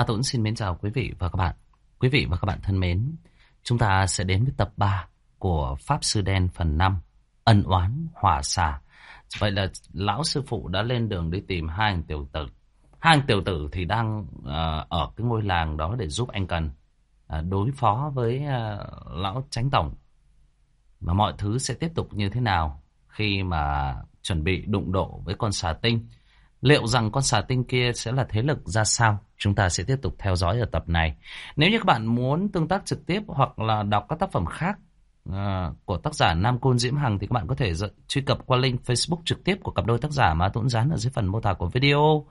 Tuấn xin mến chào quý vị và các bạn. Quý vị và các bạn thân mến, chúng ta sẽ đến với tập 3 của Pháp Sư Đen phần 5, Ân Oán Hỏa Xà. Vậy là lão sư phụ đã lên đường đi tìm hai anh tiểu tử. Hai anh tiểu tử thì đang ở cái ngôi làng đó để giúp anh Cần đối phó với lão Chánh Tổng. Và mọi thứ sẽ tiếp tục như thế nào khi mà chuẩn bị đụng độ với con xà tinh. Liệu rằng con xà tinh kia sẽ là thế lực ra sao? Chúng ta sẽ tiếp tục theo dõi ở tập này. Nếu như các bạn muốn tương tác trực tiếp hoặc là đọc các tác phẩm khác của tác giả Nam Côn Diễm Hằng thì các bạn có thể truy cập qua link Facebook trực tiếp của cặp đôi tác giả mà Tuấn dán ở dưới phần mô tả của video.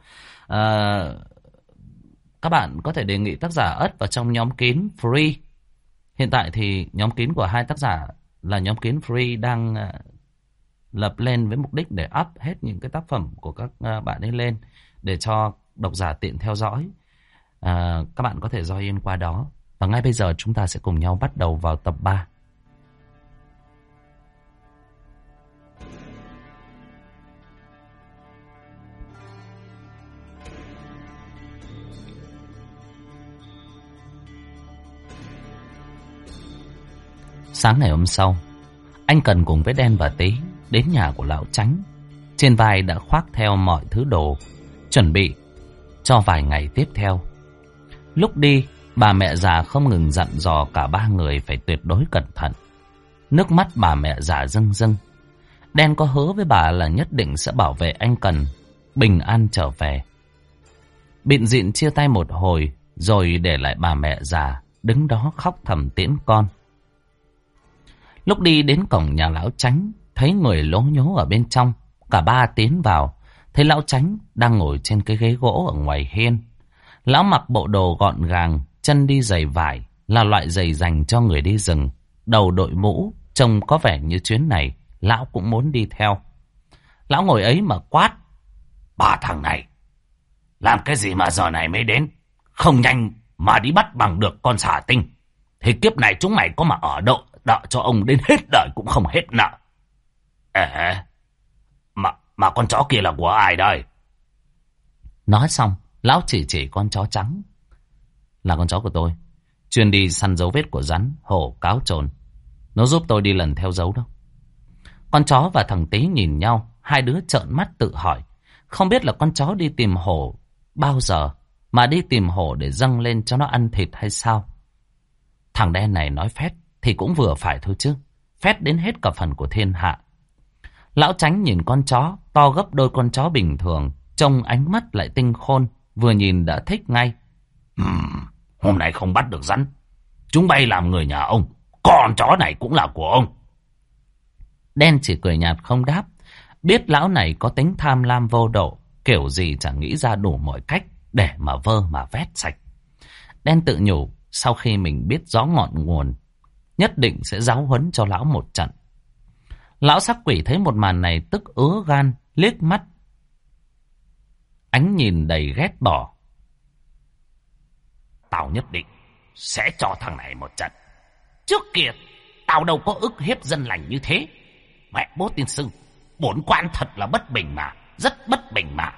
Các bạn có thể đề nghị tác giả ất vào trong nhóm kín free. Hiện tại thì nhóm kín của hai tác giả là nhóm kín free đang lập lên với mục đích để up hết những cái tác phẩm của các bạn ấy lên để cho độc giả tiện theo dõi. Các bạn có thể join qua đó. Và ngay bây giờ chúng ta sẽ cùng nhau bắt đầu vào tập 3. Sáng ngày hôm sau, anh Cần cùng với Đen và Tí đến nhà của lão Chánh. Trên vai đã khoác theo mọi thứ đồ, chuẩn bị cho vài ngày tiếp theo. Lúc đi, bà mẹ già không ngừng dặn dò cả ba người phải tuyệt đối cẩn thận. Nước mắt bà mẹ già rưng rưng. Đen có hứa với bà là nhất định sẽ bảo vệ anh Cần bình an trở về. Bịn dịn chia tay một hồi, rồi để lại bà mẹ già đứng đó khóc thầm tiễn con. Lúc đi đến cổng nhà lão Chánh, thấy người lố nhố ở bên trong. Cả ba tiến vào, thấy lão Chánh đang ngồi trên cái ghế gỗ ở ngoài hiên. Lão mặc bộ đồ gọn gàng, chân đi giày vải, là loại giày dành cho người đi rừng. Đầu đội mũ, trông có vẻ như chuyến này lão cũng muốn đi theo. Lão ngồi ấy mà quát: "Ba thằng này, làm cái gì mà giờ này mới đến? Không nhanh mà đi bắt bằng được con xà tinh, thì kiếp này chúng mày có mà ở đợi cho ông đến hết đời cũng không hết nợ." Mà con chó kia là của ai đây? Nói xong, lão chỉ con chó trắng. Là con chó của tôi, chuyên đi săn dấu vết của rắn, hổ, cáo, trồn. Nó giúp tôi đi lần theo dấu đó. Con chó và thằng Tí nhìn nhau, hai đứa trợn mắt tự hỏi, không biết là con chó đi tìm hổ bao giờ, mà đi tìm hổ để dâng lên cho nó ăn thịt hay sao? Thằng Đen này nói phét thì cũng vừa phải thôi chứ, phét đến hết cả phần của thiên hạ. Lão Chánh nhìn con chó to gấp đôi con chó bình thường, trông ánh mắt lại tinh khôn, vừa nhìn đã thích ngay. Hôm nay không bắt được rắn, chúng bay làm người nhà ông, con chó này cũng là của ông. Đen chỉ cười nhạt không đáp, biết lão này có tính tham lam vô độ, kiểu gì chẳng nghĩ ra đủ mọi cách để mà vơ mà vét sạch. Đen tự nhủ, sau khi mình biết rõ ngọn nguồn, nhất định sẽ giáo huấn cho lão một trận. Lão sắc quỷ thấy một màn này tức ứa gan, liếc mắt ánh nhìn đầy ghét bỏ. Tao nhất định sẽ cho thằng này một trận. Trước kia tao đâu có ức hiếp dân lành như thế. Mẹ bố tiên sư, bổn quan thật là bất bình mà, rất bất bình mà.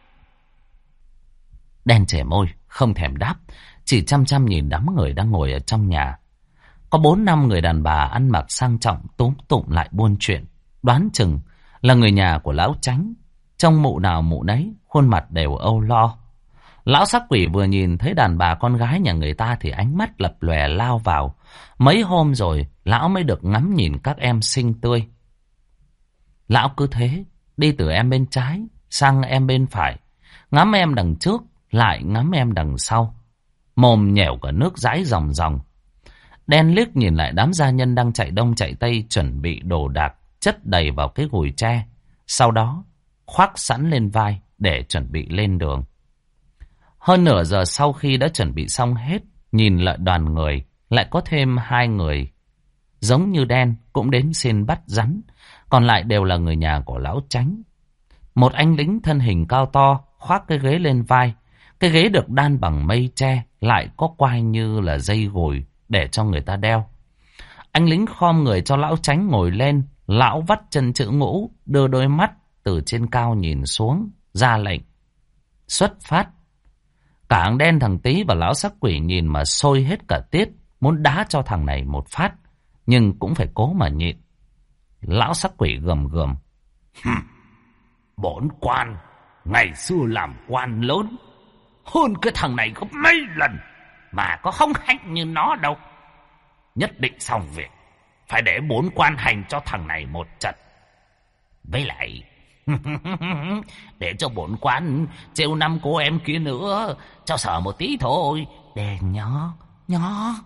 Đen chẻ môi, không thèm đáp, chỉ chăm chăm nhìn đám người đang ngồi ở trong nhà. Có 4-5 người đàn bà ăn mặc sang trọng túm tụm lại buôn chuyện, đoán chừng là người nhà của lão Chánh. Trông mụ nào mụ nấy, khuôn mặt đều âu lo. Lão sắc quỷ vừa nhìn thấy đàn bà con gái nhà người ta thì ánh mắt lập lòe lao vào. Mấy hôm rồi lão mới được ngắm nhìn các em xinh tươi. Lão cứ thế đi từ em bên trái sang em bên phải, ngắm em đằng trước lại ngắm em đằng sau, mồm nhẻo cả nước dãi ròng ròng. Đen liếc nhìn lại đám gia nhân đang chạy đông chạy tây chuẩn bị đồ đạc chất đầy vào cái gùi tre, sau đó khoác sẵn lên vai để chuẩn bị lên đường. Hơn nửa giờ sau khi đã chuẩn bị xong hết, nhìn lại đoàn người, lại có thêm 2 người giống như Đen cũng đến xin bắt rắn, còn lại đều là người nhà của lão Chánh. Một anh lính thân hình cao to khoác cái ghế lên vai, cái ghế được đan bằng mây tre, lại có quai như là dây gùi để cho người ta đeo. Anh lính khom người cho lão Chánh ngồi lên, lão vắt chân chữ ngũ, đưa đôi mắt từ trên cao nhìn xuống, ra lệnh: "Xuất phát!" Cả thằng đen, thằng Tí và lão sắc quỷ nhìn mà sôi hết cả tiết, muốn đá cho thằng này một phát, nhưng cũng phải cố mà nhịn. Lão sắc quỷ gầm gầm. Bổn quan ngày xưa làm quan lớn hơn cái thằng này gấp mấy lần, mà có không hạnh như nó đâu. Nhất định xong việc phải để bổn quan hành cho thằng này một trận. Với lại để cho bổn quan trêu năm cô em kia nữa, cho sợ một tí thôi. Đen nhó nhó.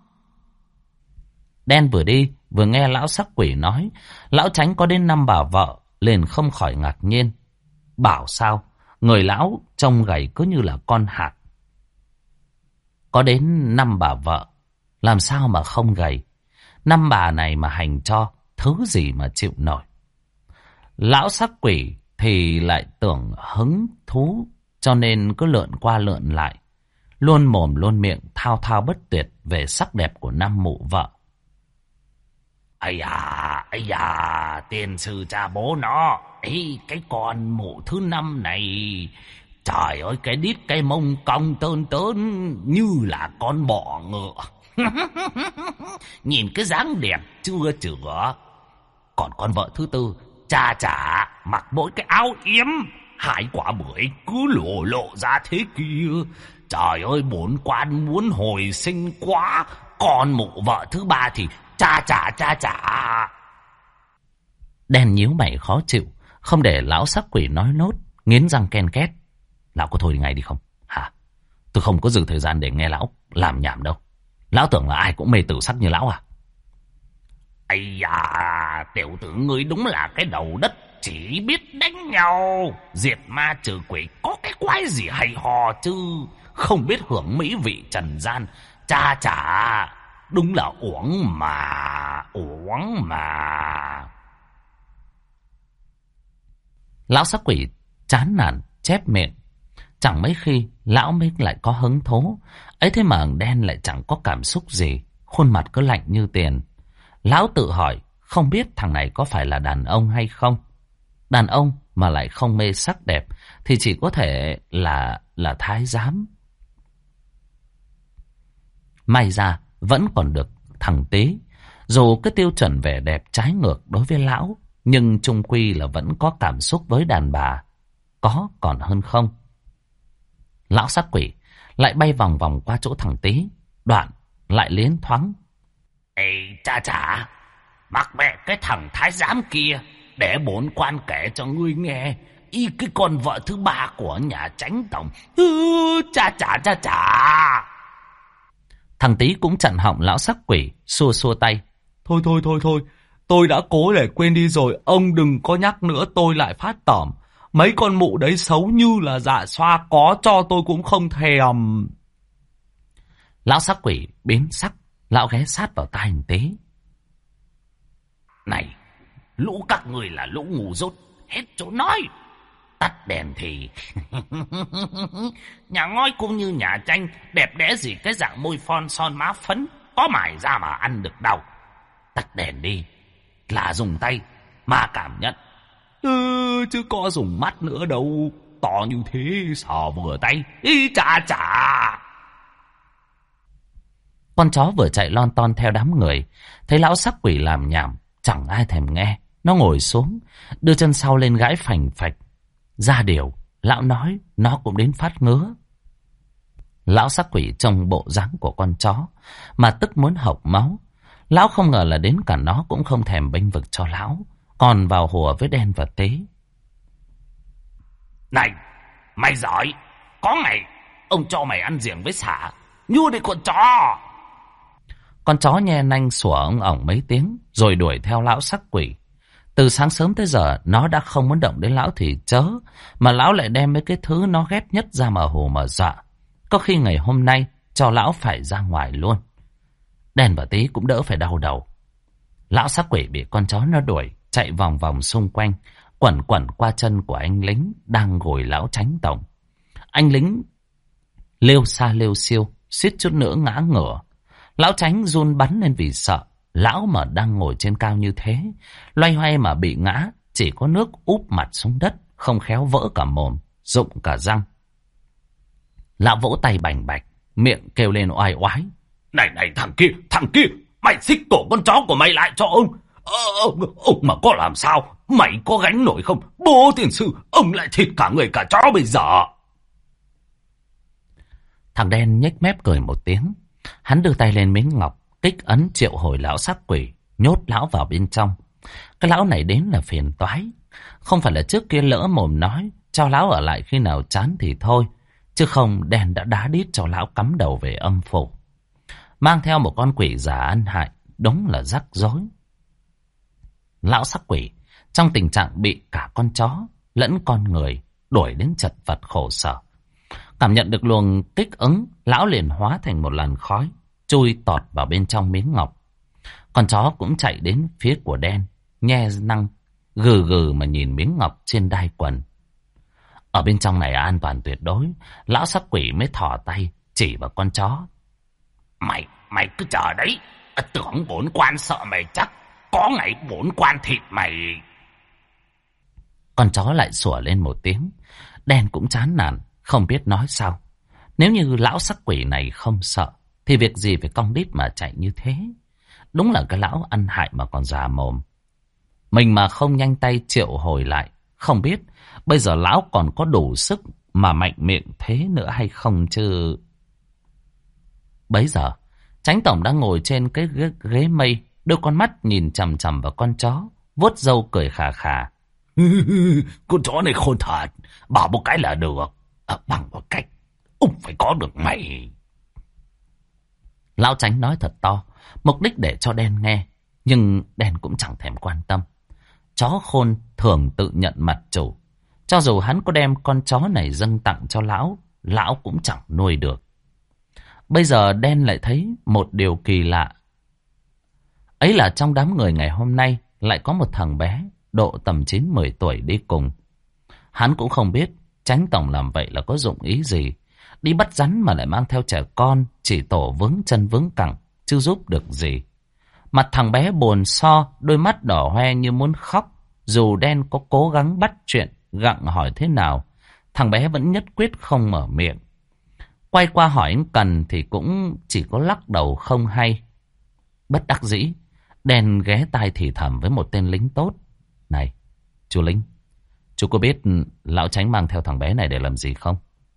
Đen vừa đi vừa nghe lão sắc quỷ nói lão Chánh có đến 5 bà vợ, liền không khỏi ngạc nhiên. Bảo sao người lão trông gầy cứ như là con hạc. Có đến 5 bà vợ, làm sao mà không gầy? 5 bà này mà hành cho thứ gì mà chịu nổi. Lão sắc quỷ thì lại tưởng hứng thú, cho nên cứ lượn qua lượn lại, luôn mồm luôn miệng thao thao bất tuyệt về sắc đẹp của 5 mụ vợ. Ây da, tiền sư cha bố nó. Ê, cái con mụ thứ 5 này, trời ơi, cái đít cái mông cong tơn tớn như là con bọ ngựa. Nhìn cái dáng đẹp chưa chữa. Còn con vợ thứ 4, cha chả mặc mỗi cái áo yếm, 2 quả bưởi cứ lộ ra thế kia. Trời ơi, bổn quan muốn hồi sinh quá. Còn mụ vợ thứ 3 thì cha chả. Đen nhíu mày khó chịu, không để lão sắc quỷ nói nốt, nghiến răng ken két. Lão có thôi đi ngay đi không? Hả? Tôi không có dư thời gian để nghe lão làm nhảm đâu. Lão tưởng là ai cũng mê tử sắc như lão à? Ây da, tiểu tử ngươi đúng là cái đầu đất chỉ biết đánh nhau. Diệt ma trừ quỷ có cái quái gì hay ho chứ. Không biết hưởng mỹ vị trần gian. Cha chả, đúng là uổng mà. Lão sắc quỷ chán nản chép miệng. Chẳng mấy khi lão mới lại có hứng thú. Ấy thế mà thằng đen lại chẳng có cảm xúc gì, khuôn mặt cứ lạnh như tiền. Lão tự hỏi không biết thằng này có phải là đàn ông hay không. Đàn ông mà lại không mê sắc đẹp thì chỉ có thể là thái giám. May ra vẫn còn được thằng Tí. Dù cái tiêu chuẩn vẻ đẹp trái ngược đối với lão, nhưng chung quy là vẫn có cảm xúc với đàn bà. Có còn hơn không. Lão sắc quỷ lại bay vòng vòng qua chỗ thằng Tí, đoạn lại liến thoáng. Ê cha chả, mặc mẹ cái thằng thái giám kia, để bổn quan kể cho ngươi nghe. Y cái con vợ thứ 3 của nhà Chánh tổng. Cha chả. Thằng Tí cũng chặn họng lão sắc quỷ, xua tay. Thôi, tôi đã cố để quên đi rồi, ông đừng có nhắc nữa, tôi lại phát tởm. Mấy con mụ đấy xấu như là dạ xoa, có cho tôi cũng không thèm. Lão sắc quỷ biến sắc, lão ghé sát vào tai thằng Tí. Này, lũ các người là lũ ngu dốt, hết chỗ nói. Tắt đèn thì nhà ngói cũng như nhà tranh, đẹp đẽ gì cái dạng môi son má phấn, có mài ra mà ăn được đâu. Tắt đèn đi, là dùng tay mà cảm nhận. Chứ có dùng mắt nữa đâu, to như thế sờ vừa tay. Ý chà. Con chó vừa chạy lon ton theo đám người, thấy lão sắc quỷ làm nhảm, chẳng ai thèm nghe. Nó ngồi xuống, đưa chân sau lên gãi phành phạch. Ra điều, lão nói nó cũng đến phát ngứa. Lão sắc quỷ trông bộ dáng của con chó mà tức muốn hộc máu. Lão không ngờ là đến cả nó cũng không thèm bênh vực cho lão, còn vào hùa với đen và Tế. Này, mày giỏi, có ngày ông cho mày ăn giềng với sả, nhua đi con chó. Con chó nhe nanh sủa ông ổng mấy tiếng rồi đuổi theo lão sắc quỷ. Từ sáng sớm tới giờ nó đã không muốn động đến lão thì chớ, mà lão lại đem mấy cái thứ nó ghét nhất ra mà hù mà dọa. Có khi ngày hôm nay cho lão phải ra ngoài luôn. Đen và Tí cũng đỡ phải đau đầu. Lão sắc quỷ bị con chó nó đuổi, chạy vòng vòng xung quanh, quẩn quẩn qua chân của anh lính đang ngồi lão Chánh tổng. Anh lính lêu xa lêu siêu, suýt chút nữa ngã ngửa. Lão Chánh run bắn lên vì sợ. Lão mà đang ngồi trên cao như thế, loay hoay mà bị ngã, chỉ có nước úp mặt xuống đất, không khéo vỡ cả mồm, rụng cả răng. Lão vỗ tay bành bạch, miệng kêu lên oai oái. Này thằng kia, mày xích cổ con chó của mày lại cho ông. Ông mà có làm sao, mày có gánh nổi không? Bố tiền sư, ông lại thịt cả người cả chó bây giờ. Thằng đen nhếch mép cười một tiếng. Hắn đưa tay lên miếng ngọc, kích ấn triệu hồi lão sắc quỷ, nhốt lão vào bên trong. Cái lão này đến là phiền toái. Không phải là trước kia lỡ mồm nói cho lão ở lại khi nào chán thì thôi, chứ không đen đã đá đít cho lão cắm đầu về âm phủ. Mang theo một con quỷ già ăn hại, đúng là rắc rối. Lão sắc quỷ trong tình trạng bị cả con chó lẫn con người đuổi đến chật vật khổ sở. Cảm nhận được luồng kích ứng, lão liền hóa thành một làn khói, chui tọt vào bên trong miếng ngọc. Con chó cũng chạy đến phía của đen, nhe răng gừ gừ mà nhìn miếng ngọc trên đai quần. Ở bên trong này an toàn tuyệt đối, lão sắc quỷ mới thò tay chỉ vào con chó. Mày cứ chờ đấy, tưởng bổn quan sợ mày chắc, có ngày bổn quan thịt mày. Con chó lại sủa lên một tiếng. Đen cũng chán nản, không biết nói sao. Nếu như lão sắc quỷ này không sợ, thì việc gì phải cong đít mà chạy như thế. Đúng là cái lão ăn hại mà còn già mồm. Mình mà không nhanh tay triệu hồi lại, không biết bây giờ lão còn có đủ sức mà mạnh miệng thế nữa hay không chứ. Bấy giờ Chánh tổng đang ngồi trên cái ghế mây, đưa con mắt nhìn chằm chằm vào con chó, vuốt râu cười khà khà. Con chó này khôn thật, bảo một cái là được. Bằng một cách, ông phải có được mày. Lão Chánh nói thật to, mục đích để cho đen nghe, nhưng đen cũng chẳng thèm quan tâm. Chó khôn thường tự nhận mặt chủ. Cho dù hắn có đem con chó này dâng tặng cho lão, lão cũng chẳng nuôi được. Bây giờ đen lại thấy một điều kỳ lạ. Ấy là trong đám người ngày hôm nay lại có một thằng bé độ tầm 9-10 tuổi đi cùng. Hắn cũng không biết Chánh tổng làm vậy là có dụng ý gì. Đi bắt rắn mà lại mang theo trẻ con, chỉ tổ vướng chân vướng cẳng, chứ giúp được gì. Mặt thằng bé buồn so, đôi mắt đỏ hoe như muốn khóc. Dù đen có cố gắng bắt chuyện, gặng hỏi thế nào, thằng bé vẫn nhất quyết không mở miệng. Quay qua hỏi anh Cần thì cũng chỉ có lắc đầu không hay. Bất đắc dĩ, đen ghé tai thì thầm với một tên lính tốt. Này, chú lính, chú có biết lão Chánh mang theo thằng bé này để làm gì không?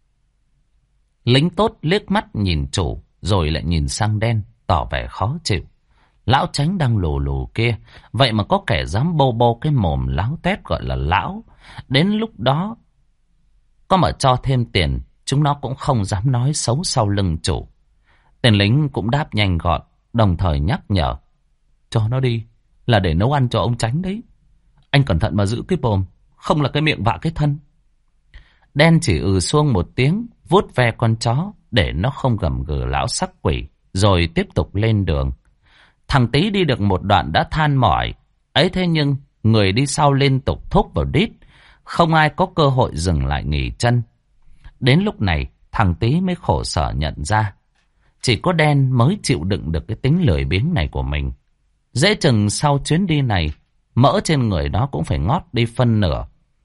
Lính tốt liếc mắt nhìn chủ, rồi lại nhìn sang đen, tỏ vẻ khó chịu. Lão Chánh đang lù lù kia, vậy mà có kẻ dám bô bô cái mồm láo tét gọi là lão. Đến lúc đó, có mà cho thêm tiền, chúng nó cũng không dám nói xấu sau lưng chủ. Tên lính cũng đáp nhanh gọn, đồng thời nhắc nhở. Cho nó đi, là để nấu ăn cho ông Chánh đấy. Anh cẩn thận mà giữ cái mồm, không là cái miệng vạ cái thân. Đen chỉ xuông một tiếng, vuốt ve con chó để nó không gầm gừ lão sắc quỷ, rồi tiếp tục lên đường. Thằng Tý đi được một đoạn đã than mỏi. Ấy thế nhưng người đi sau liên tục thúc vào đít, không ai có cơ hội dừng lại nghỉ chân. Đến lúc này thằng Tý mới khổ sở nhận ra, chỉ có đen mới chịu đựng được cái tính lười biếng này của mình. Dễ chừng sau chuyến đi này, mỡ trên người nó cũng phải ngót đi phân nửa.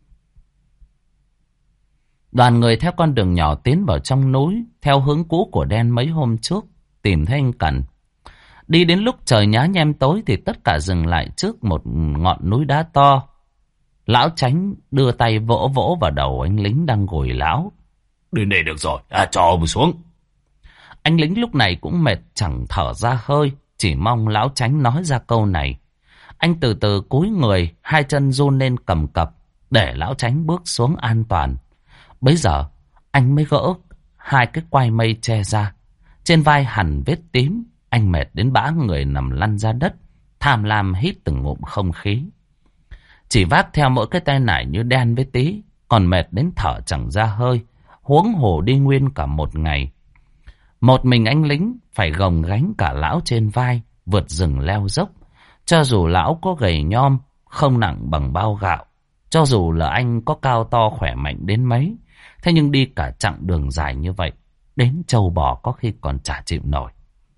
Đoàn người theo con đường nhỏ tiến vào trong núi, theo hướng cũ của đen mấy hôm trước, tìm thấy anh Cần. Đi đến lúc trời nhá nhem tối thì tất cả dừng lại trước một ngọn núi đá to. Lão Chánh đưa tay vỗ vỗ vào đầu anh lính đang gồi lão. Đến đây được rồi, cho ông xuống. Anh lính lúc này cũng mệt chẳng thở ra hơi, chỉ mong lão Chánh nói ra câu này. Anh từ từ cúi người, hai chân run lên cầm cập, để lão Chánh bước xuống an toàn. Bấy giờ, anh mới gỡ hai cái quai mây che ra. Trên vai hằn vết tím, anh mệt đến bã người nằm lăn ra đất, tham lam hít từng ngụm không khí. Chỉ vác theo mỗi cái tay nải như đen với Tí, còn mệt đến thở chẳng ra hơi, huống hồ đi nguyên cả một ngày. Một mình anh lính phải gồng gánh cả lão trên vai, vượt rừng leo dốc. Cho dù lão có gầy nhom, không nặng bằng bao gạo, cho dù là anh có cao to khỏe mạnh đến mấy, thế nhưng đi cả chặng đường dài như vậy, đến trâu bò có khi còn chả chịu nổi.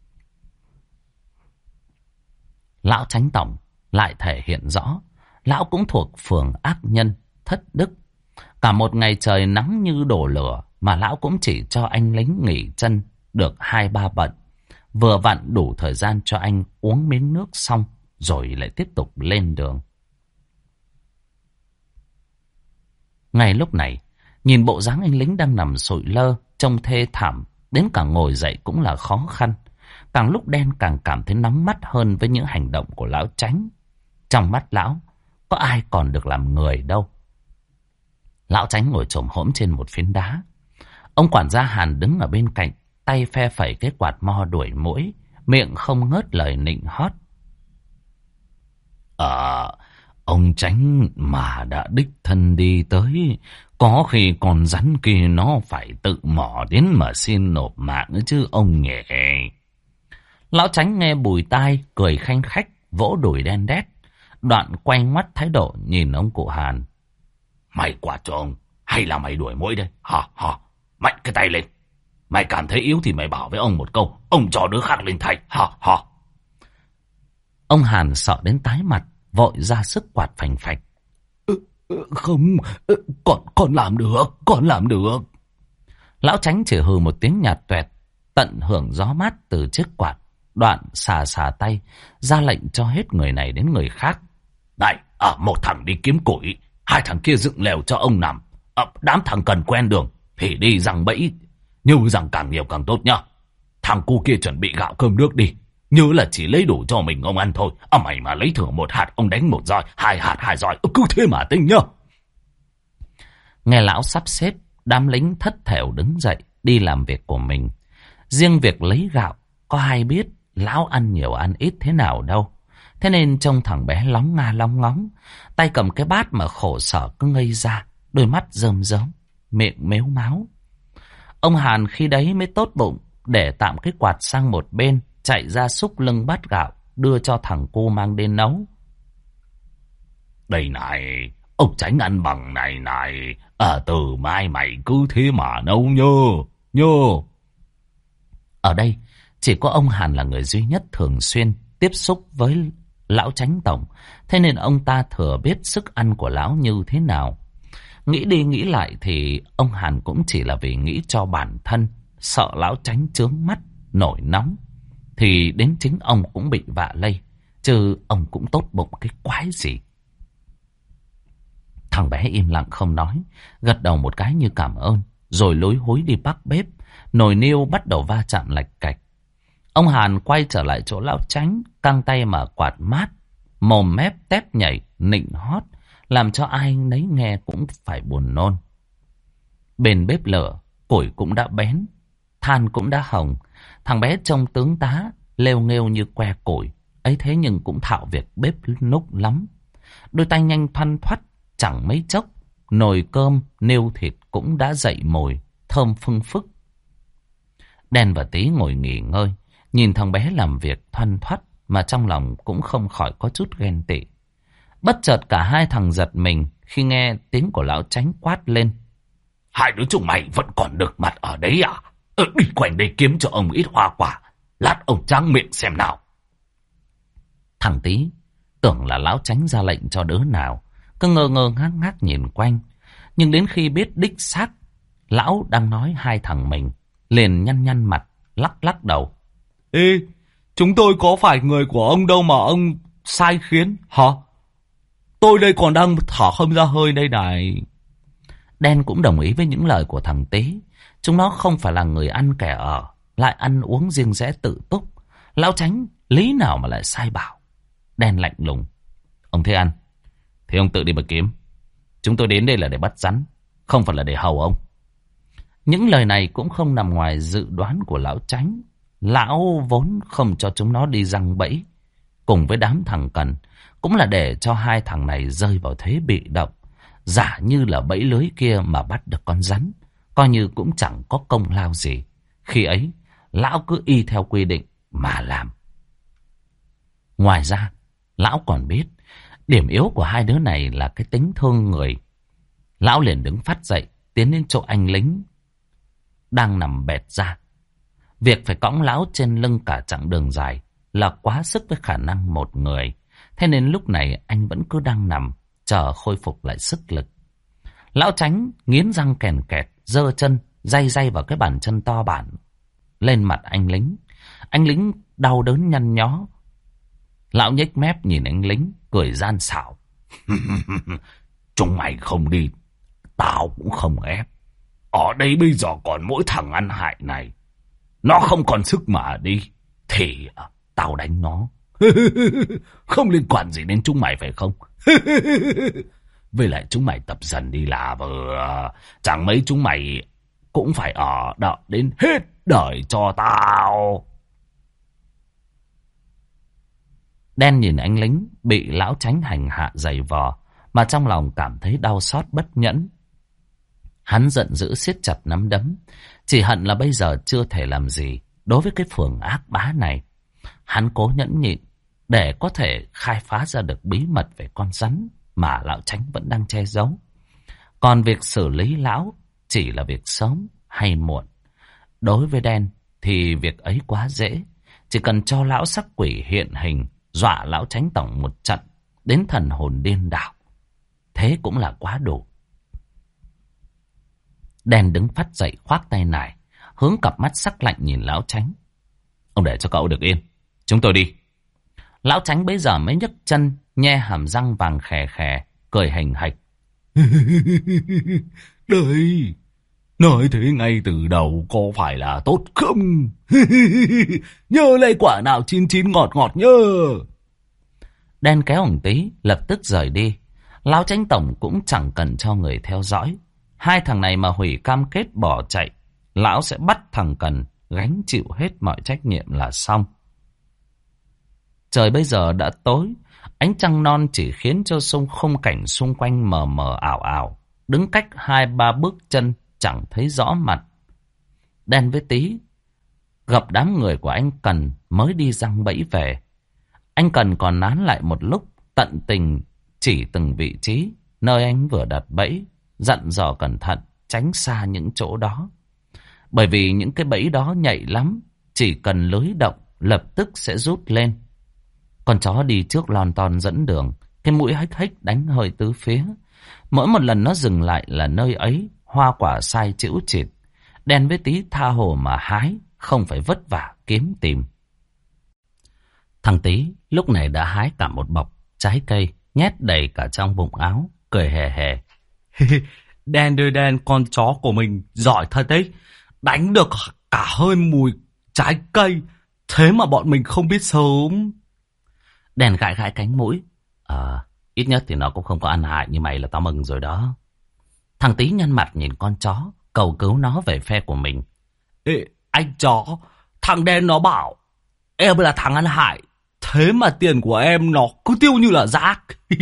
Lão Chánh tổng lại thể hiện rõ, lão cũng thuộc phường ác nhân, thất đức. Cả một ngày trời nắng như đổ lửa, mà lão cũng chỉ cho anh lính nghỉ chân được 2-3 bận. Vừa vặn đủ thời gian cho anh uống miếng nước xong rồi lại tiếp tục lên đường. Ngay lúc này, nhìn bộ dáng anh lính đang nằm sụi lơ, trông thê thảm, đến cả ngồi dậy cũng là khó khăn. Càng lúc Đen càng cảm thấy nóng mắt hơn với những hành động của lão Chánh. Trong mắt lão, có ai còn được làm người đâu. Lão Chánh ngồi chồm hổm trên một phiến đá. Ông quản gia Hàn đứng ở bên cạnh, tay phe phẩy cái quạt mo đuổi muỗi, miệng không ngớt lời nịnh hót. Ông Chánh mà đã đích thân đi tới, có khi con rắn kia nó phải tự mò đến mà xin nộp mạng chứ ông nhỉ. Lão Chánh nghe bùi tai, cười khanh khách, vỗ đùi đen đét, đoạn quay ngoắt thái độ nhìn ông cụ Hàn. Mày quạt cho ông, hay là mày đuổi muỗi đây? Hả? Mạnh cái tay lên. Mày cảm thấy yếu thì mày bảo với ông một câu, ông cho đứa khác lên thay. Hả? Ông Hàn sợ đến tái mặt, vội ra sức quạt phành phạch. Không, con làm được. Lão Chánh chỉ hừ một tiếng nhạt toẹt, tận hưởng gió mát từ chiếc quạt, đoạn xà tay, ra lệnh cho hết người này đến người khác. Này, một thằng đi kiếm củi, 2 thằng kia dựng lều cho ông nằm. Đám thằng cần quen đường thì đi giăng bẫy, nhưng rằng càng nhiều càng tốt nhá. Thằng cu kia chuẩn bị gạo cơm nước đi, nhớ là chỉ lấy đủ cho mình ông ăn thôi. Mày mà lấy thưởng 1 hạt, ông đánh 1 roi, 2 hạt 2 roi, cứ thế mà tính nhá. Nghe lão sắp xếp, đám lính thất thểu đứng dậy đi làm việc của mình. Riêng việc lấy gạo, có ai biết lão ăn nhiều ăn ít thế nào đâu. Thế nên trông thằng bé lóng nga lóng ngóng, tay cầm cái bát mà khổ sở cứ ngây ra, đôi mắt rơm rớm, miệng mếu máo. Ông Hàn khi đấy mới tốt bụng, để tạm cái quạt sang một bên, chạy ra xúc lưng bát gạo, đưa cho thằng cô mang đến nấu. Đây này, ông Chánh ăn bằng này. Từ mai mày cứ thế mà nấu nhớ. Ở đây, chỉ có ông Hàn là người duy nhất thường xuyên tiếp xúc với lão Chánh tổng, thế nên ông ta thừa biết sức ăn của lão như thế nào. Nghĩ đi nghĩ lại thì ông Hàn cũng chỉ là vì nghĩ cho bản thân, sợ lão Chánh chướng mắt, nổi nóng, thì đến chính ông cũng bị vạ lây, chứ ông cũng tốt bụng cái quái gì. Thằng bé im lặng không nói, gật đầu một cái như cảm ơn, rồi lối hối đi bắc bếp. Nồi niêu bắt đầu va chạm lạch cạch. Ông Hàn quay trở lại chỗ lão Chánh, căng tay mà quạt mát, mồm mép tép nhảy, nịnh hót, làm cho ai nấy nghe cũng phải buồn nôn. Bên bếp lửa, củi cũng đã bén, than cũng đã hồng. Thằng bé trông tướng tá, lêu nghêu như que củi, ấy thế nhưng cũng thạo việc bếp núc lắm. Đôi tay nhanh thoăn thoắt, chẳng mấy chốc, nồi cơm, nêu thịt cũng đã dậy mùi, thơm phưng phức. Đen và Tí ngồi nghỉ ngơi, nhìn thằng bé làm việc thoăn thoắt mà trong lòng cũng không khỏi có chút ghen tị. Bất chợt cả hai thằng giật mình khi nghe tiếng của lão Chánh quát lên. 2 đứa chúng mày vẫn còn được mặt ở đấy à? Đi quanh đây kiếm cho ông ít hoa quả, lát ông tráng miệng xem nào. Thằng Tí tưởng là lão Chánh ra lệnh cho đứa nào, cứ ngơ ngơ ngác ngác nhìn quanh. Nhưng đến khi biết đích xác lão đang nói 2 thằng mình, liền nhăn mặt, lắc đầu. Ê, chúng tôi có phải người của ông đâu mà ông sai khiến, hả? Tôi đây còn đang thở không ra hơi đây này. Đen cũng đồng ý với những lời của thằng Tí. Chúng nó không phải là người ăn kẻ ở, lại ăn uống riêng rẽ tự túc. Lão Chánh lý nào mà lại sai bảo. Đen lạnh lùng. Ông thấy ăn thì ông tự đi mà kiếm. Chúng tôi đến đây là để bắt rắn, không phải là để hầu ông. Những lời này cũng không nằm ngoài dự đoán của lão Chánh. Lão vốn không cho chúng nó đi giăng bẫy, cùng với đám thằng Cần, cũng là để cho 2 thằng này rơi vào thế bị động. Giả như là bẫy lưới kia mà bắt được con rắn, coi như cũng chẳng có công lao gì. Khi ấy, lão cứ y theo quy định mà làm. Ngoài ra, lão còn biết điểm yếu của 2 đứa này là cái tính thương người. Lão liền đứng phát dậy, tiến đến chỗ anh lính đang nằm bệt ra. Việc phải cõng lão trên lưng cả chặng đường dài là quá sức với khả năng một người. Thế nên lúc này anh vẫn cứ đang nằm, chờ khôi phục lại sức lực. Lão Chánh nghiến răng kèn kẹt, giơ chân day day vào cái bàn chân to bản lên mặt anh lính. Anh lính đau đớn nhăn nhó. Lão nhếch mép nhìn anh lính, cười gian xảo. Chúng mày không đi, tao cũng không ép. Ở đây bây giờ còn mỗi thằng ăn hại này. Nó không còn sức mà đi, thì tao đánh nó. Không liên quan gì đến chúng mày phải không? Với lại chúng mày tập dần đi là vừa. Chẳng mấy chúng mày cũng phải ở đợi đến hết đời cho tao. Đen nhìn anh lính bị lão Chánh hành hạ giày vò, mà trong lòng cảm thấy đau xót bất nhẫn. Hắn giận dữ siết chặt nắm đấm, chỉ hận là bây giờ chưa thể làm gì đối với cái phường ác bá này. Hắn cố nhẫn nhịn để có thể khai phá ra được bí mật về con rắn mà lão Chánh vẫn đang che giấu. Còn việc xử lý lão chỉ là việc sớm hay muộn. Đối với Đen thì việc ấy quá dễ, chỉ cần cho lão sắc quỷ hiện hình, dọa lão Chánh tổng một trận đến thần hồn điên đảo, thế cũng là quá đủ. Đen đứng phắt dậy, khoác tay nải, hướng cặp mắt sắc lạnh nhìn lão Chánh. Ông để cho cậu được yên, chúng tôi đi. Lão Chánh bấy giờ mới nhấc chân, nhe hàm răng vàng khè khè, cười hình hạch. Đây, nói thế ngay từ đầu có phải là tốt không? Nhớ lấy quả nào chín chín ngọt ngọt nhớ. Đen kéo ông Tí lập tức rời đi. Lão Chánh tổng cũng chẳng cần cho người theo dõi. Hai thằng này mà hủy cam kết bỏ chạy, lão sẽ bắt thằng Cần gánh chịu hết mọi trách nhiệm là xong. Trời bây giờ đã tối, ánh trăng non chỉ khiến cho khung cảnh xung quanh mờ mờ ảo ảo, đứng cách 2-3 bước chân chẳng thấy rõ mặt. Đen với Tí gặp đám người của anh Cần mới đi giăng bẫy về. Anh Cần còn nán lại một lúc, tận tình chỉ từng vị trí nơi anh vừa đặt bẫy, dặn dò cẩn thận tránh xa những chỗ đó. Bởi vì những cái bẫy đó nhạy lắm, chỉ cần lưới động lập tức sẽ rút lên. Con chó đi trước lon ton dẫn đường, cái mũi hếch hếch đánh hơi tứ phía. Mỗi một lần nó dừng lại là nơi ấy hoa quả sai chĩu chịt. Đen với Tí tha hồ mà hái, không phải vất vả kiếm tìm. Thằng Tí lúc này đã hái cả một bọc trái cây, nhét đầy cả trong bụng áo, cười hề hề. Đen ơi Đen, con chó của mình giỏi thật đấy, đánh được cả hơn mùi trái cây, thế mà bọn mình không biết sớm. Đen gãi gãi cánh mũi. Ít nhất thì nó cũng không có ăn hại như mày là tao mừng rồi đó. Thằng Tí nhăn mặt nhìn con chó, cầu cứu nó về phe của mình. Ê, anh chó, thằng Đen nó bảo em là thằng ăn hại, thế mà tiền của em nó cứ tiêu như là rác.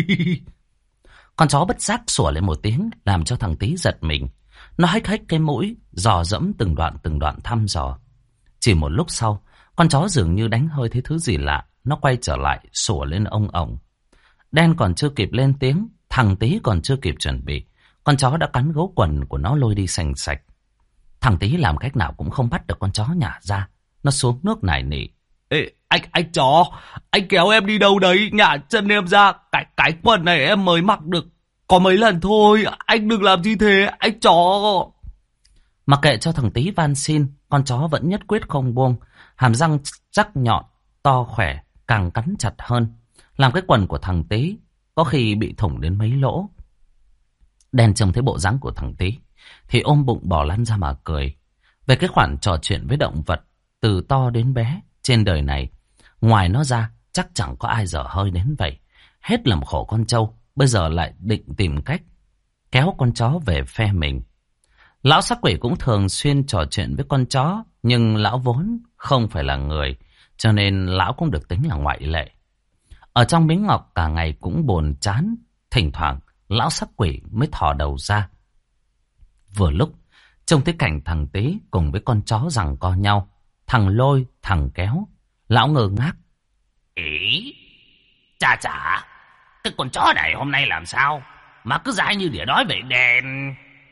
Con chó bất giác sủa lên một tiếng, làm cho thằng Tí giật mình. Nó hếch hếch cái mũi, dò dẫm từng đoạn thăm dò. Chỉ một lúc sau, con chó dường như đánh hơi thấy thứ gì lạ, nó quay trở lại sủa lên ông ổng. Đen còn chưa kịp lên tiếng, thằng Tí còn chưa kịp chuẩn bị, con chó đã cắn gấu quần của nó lôi đi sành sạch. Thằng Tí làm cách nào cũng không bắt được con chó nhả ra, nó xuống nước nài nỉ. Ê, anh chó, anh kéo em đi đâu đấy, nhả chân em ra, cái quần này em mới mặc được có mấy lần thôi, anh đừng làm gì thế, anh chó. Mặc kệ cho thằng Tí van xin, con chó vẫn nhất quyết không buông, hàm răng sắc nhọn, to khỏe, càng cắn chặt hơn, làm cái quần của thằng Tí có khi bị thủng đến mấy lỗ. Đen trông thấy bộ dáng của thằng Tí thì ôm bụng bò lăn ra mà cười. Về cái khoản trò chuyện với động vật từ to đến bé trên đời này, ngoài nó ra chắc chẳng có ai dở hơi đến vậy. Hết làm khổ con trâu, bây giờ lại định tìm cách kéo con chó về phe mình. Lão sắc quỷ cũng thường xuyên trò chuyện với con chó, nhưng lão vốn không phải là người, cho nên lão cũng được tính là ngoại lệ. Ở trong miếng ngọc cả ngày cũng buồn chán, thỉnh thoảng lão sắc quỷ mới thò đầu ra. Vừa lúc trông thấy cảnh thằng Tí cùng với con chó giằng co nhau, thằng lôi thằng kéo, lão ngơ ngác. Ý, chà, cái con chó này hôm nay làm sao mà cứ dãi như đỉa đói vậy Đen?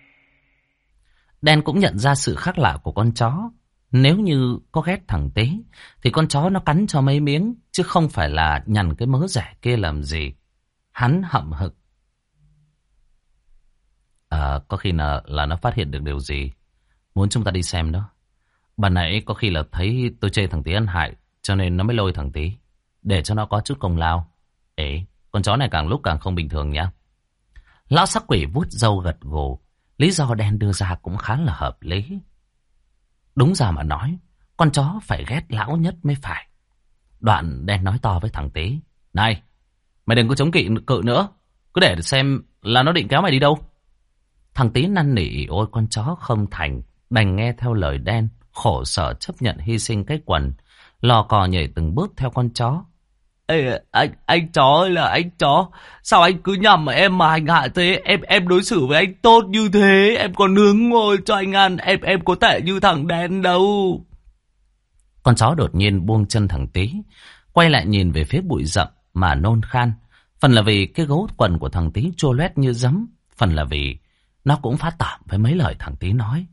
Đen cũng nhận ra sự khác lạ của con chó. Nếu như có ghét thằng Tí thì con chó nó cắn cho mấy miếng, chứ không phải là nhằn cái mớ rẻ kia làm gì. Hắn hậm hực. Có khi là nó phát hiện được điều gì. Muốn chúng ta đi xem đó. Bà nãy có khi là thấy tôi chê thằng Tí ăn hại, cho nên nó mới lôi thằng Tí, để cho nó có chút công lao. Ê, con chó này càng lúc càng không bình thường nhá. Lão sắc quỷ vuốt râu gật gù. Lý do đen đưa ra cũng khá là hợp lý. Đúng ra mà nói, con chó phải ghét lão nhất mới phải. Đoạn đen nói to với thằng Tí. Này, mày đừng có chống cự nữa. Cứ để xem là nó định kéo mày đi đâu. Thằng Tí năn nỉ ôi con chó không thành. Đành nghe theo lời đen, khổ sở chấp nhận hy sinh cái quần. Lò cò nhảy từng bước theo con chó. Ê, anh chó ơi là anh chó. Sao anh cứ nhầm em mà hành hạ thế? Em đối xử với anh tốt như thế. Em còn nướng ngồi cho anh ăn. Em có tệ như thằng đen đâu. Con chó đột nhiên buông chân thằng Tí, quay lại nhìn về phía bụi rậm mà nôn khan. Phần là vì cái gấu quần của thằng Tí chua loét như giấm, phần là vì nó cũng phát tởm với mấy lời thằng Tí nói.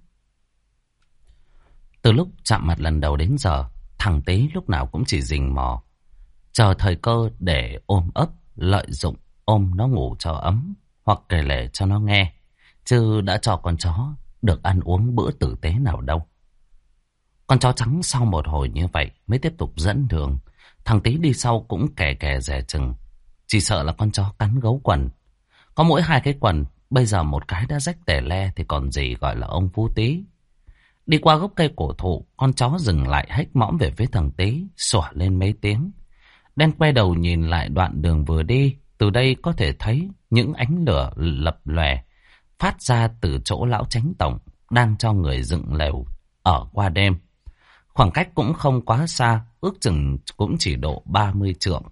Từ lúc chạm mặt lần đầu đến giờ, thằng Tí lúc nào cũng chỉ rình mò, chờ thời cơ để ôm ấp, lợi dụng ôm nó ngủ cho ấm, hoặc kể lể cho nó nghe, chứ đã cho con chó được ăn uống bữa tử tế nào đâu. Con chó trắng sau một hồi như vậy mới tiếp tục dẫn đường. Thằng Tí đi sau cũng kè kè dè chừng, chỉ sợ là con chó cắn gấu quần. Có mỗi 2 cái quần, bây giờ một cái đã rách tè le thì còn gì gọi là ông Phú Tí. Đi qua gốc cây cổ thụ, con chó dừng lại hếch mõm về phía thằng Tí, xủa lên mấy tiếng. Đen quay đầu nhìn lại đoạn đường vừa đi, từ đây có thể thấy những ánh lửa lập lòe phát ra từ chỗ lão chánh tổng đang cho người dựng lều ở qua đêm. Khoảng cách cũng không quá xa, ước chừng cũng chỉ độ 30 trượng.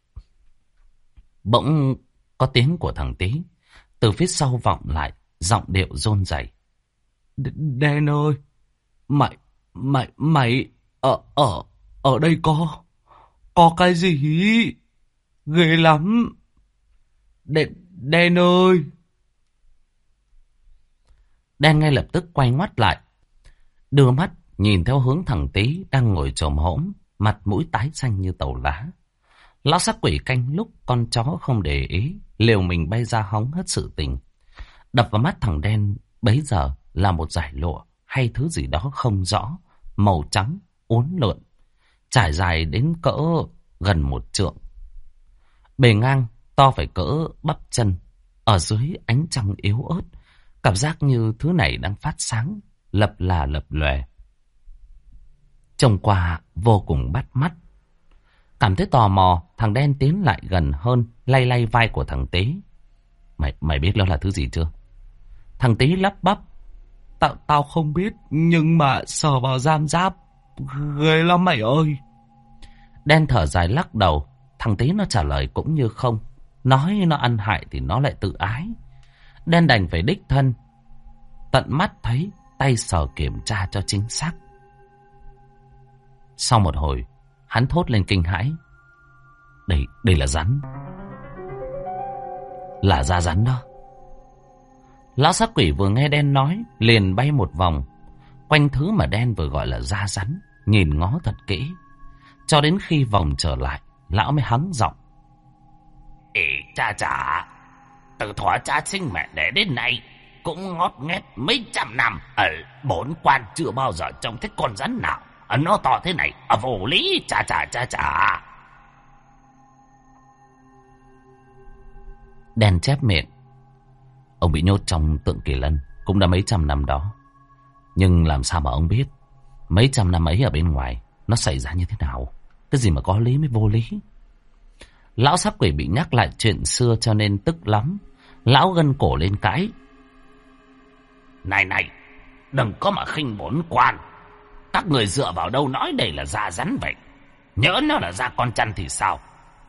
Bỗng có tiếng của thằng Tí từ phía sau vọng lại, giọng điệu run rẩy. Đen ơi, mày ở đây có cái gì ghê lắm. Đen ơi. Đen ngay lập tức quay ngoắt lại, đưa mắt nhìn theo hướng thằng Tí đang ngồi chồm hổm, mặt mũi tái xanh như tàu lá. Lão sắc quỷ canh lúc con chó không để ý, liều mình bay ra hóng hết sự tình. Đập vào mắt thằng Đen bấy giờ là một dải lụa hay thứ gì đó không rõ, màu trắng uốn lượn, trải dài đến cỡ gần 1 trượng. Bề ngang to phải cỡ bắp chân, ở dưới ánh trăng yếu ớt, cảm giác như thứ này đang phát sáng, lập lòe. Trông qua vô cùng bắt mắt. Cảm thấy tò mò, thằng Đen tiến lại gần hơn, lay lay vai của thằng Tí. Mày biết nó là thứ gì chưa? Thằng Tí lắp bắp. Tao không biết, nhưng mà sờ vào giam giáp ghê lắm mày ơi. Đen thở dài lắc đầu. Thằng Tí nó trả lời cũng như không. Nói nó ăn hại thì nó lại tự ái. Đen đành phải đích thân, tận mắt thấy, tay sờ kiểm tra cho chính xác. Sau một hồi, hắn thốt lên kinh hãi. Đây là rắn. Là da rắn đó. Lão sắc quỷ vừa nghe Đen nói, liền bay một vòng quanh thứ mà Đen vừa gọi là da rắn, nhìn ngó thật kỹ. Cho đến khi vòng trở lại, lão mới hắng giọng. Ê cha, từ thuở cha sinh mẹ đẻ đến nay cũng ngót nghét mấy trăm năm, ở 4 quan chưa bao giờ trông thấy con rắn nào nó to thế này, vô lý. Cha. Đen chép miệng. Ông bị nhốt trong tượng Kỳ Lân cũng đã mấy trăm năm đó. Nhưng làm sao mà ông biết mấy trăm năm ấy ở bên ngoài nó xảy ra như thế nào? Cái gì mà có lý mới vô lý. Lão sắc quỷ bị nhắc lại chuyện xưa cho nên tức lắm. Lão gân cổ lên cãi. Này, đừng có mà khinh 4 quan. Các người dựa vào đâu nói đây là da rắn vậy? Nhỡ nó là da con chăn thì sao?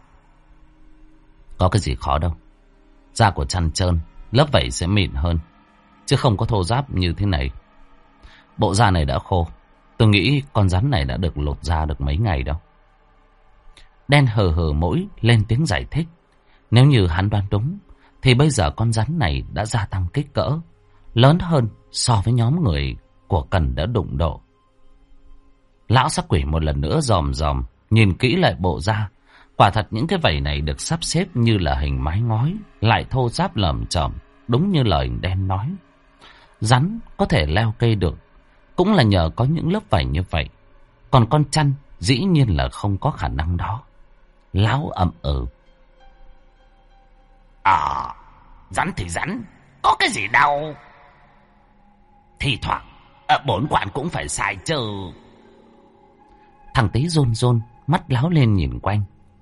Có cái gì khó đâu. Da của chăn trơn, lớp vảy sẽ mịn hơn, chứ không có thô ráp như thế này. Bộ da này đã khô. Tôi nghĩ con rắn này đã được lột da được mấy ngày đâu. Đen hờ mũi lên tiếng giải thích. Nếu như hắn đoán đúng, thì bây giờ con rắn này đã gia tăng kích cỡ, lớn hơn so với nhóm người của Cần đã đụng độ. Lão sắc quỷ một lần nữa dòm nhìn kỹ lại bộ da. Quả thật những cái vảy này được sắp xếp như là hình mái ngói, lại thô ráp lởm chởm, đúng như lời Đen nói. Rắn có thể leo cây được, cũng là nhờ có những lớp vải như vậy. Còn con chăn dĩ nhiên là không có khả năng đó. Lão ậm ừ. Rắn thì rắn, có cái gì đâu. Thì thoảng bổn quản cũng phải xài chứ. Thằng Tý run run, mắt láo lên nhìn quanh.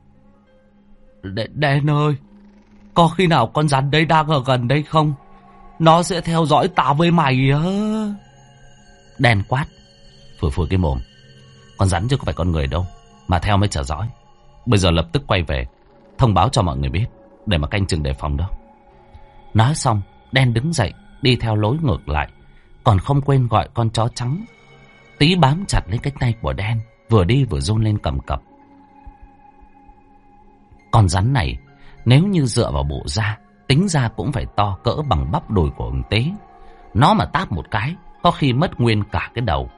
Đen ơi, có khi nào con rắn đấy đang ở gần đây không? Nó sẽ theo dõi tao với mày á. Đen quát, phủi phủi cái mồm. Con rắn chứ có phải con người đâu mà theo mới chờ dõi. Bây giờ lập tức quay về, thông báo cho mọi người biết, để mà canh chừng đề phòng đó. Nói xong, Đen đứng dậy, đi theo lối ngược lại, còn không quên gọi con chó trắng. Tý bám chặt lấy cánh tay của Đen, vừa đi vừa run lên cầm cập. Con rắn này, nếu như dựa vào bộ da, tính ra cũng phải to cỡ bằng bắp đùi của ông Tế. Nó mà táp một cái, có khi mất nguyên cả cái đầu.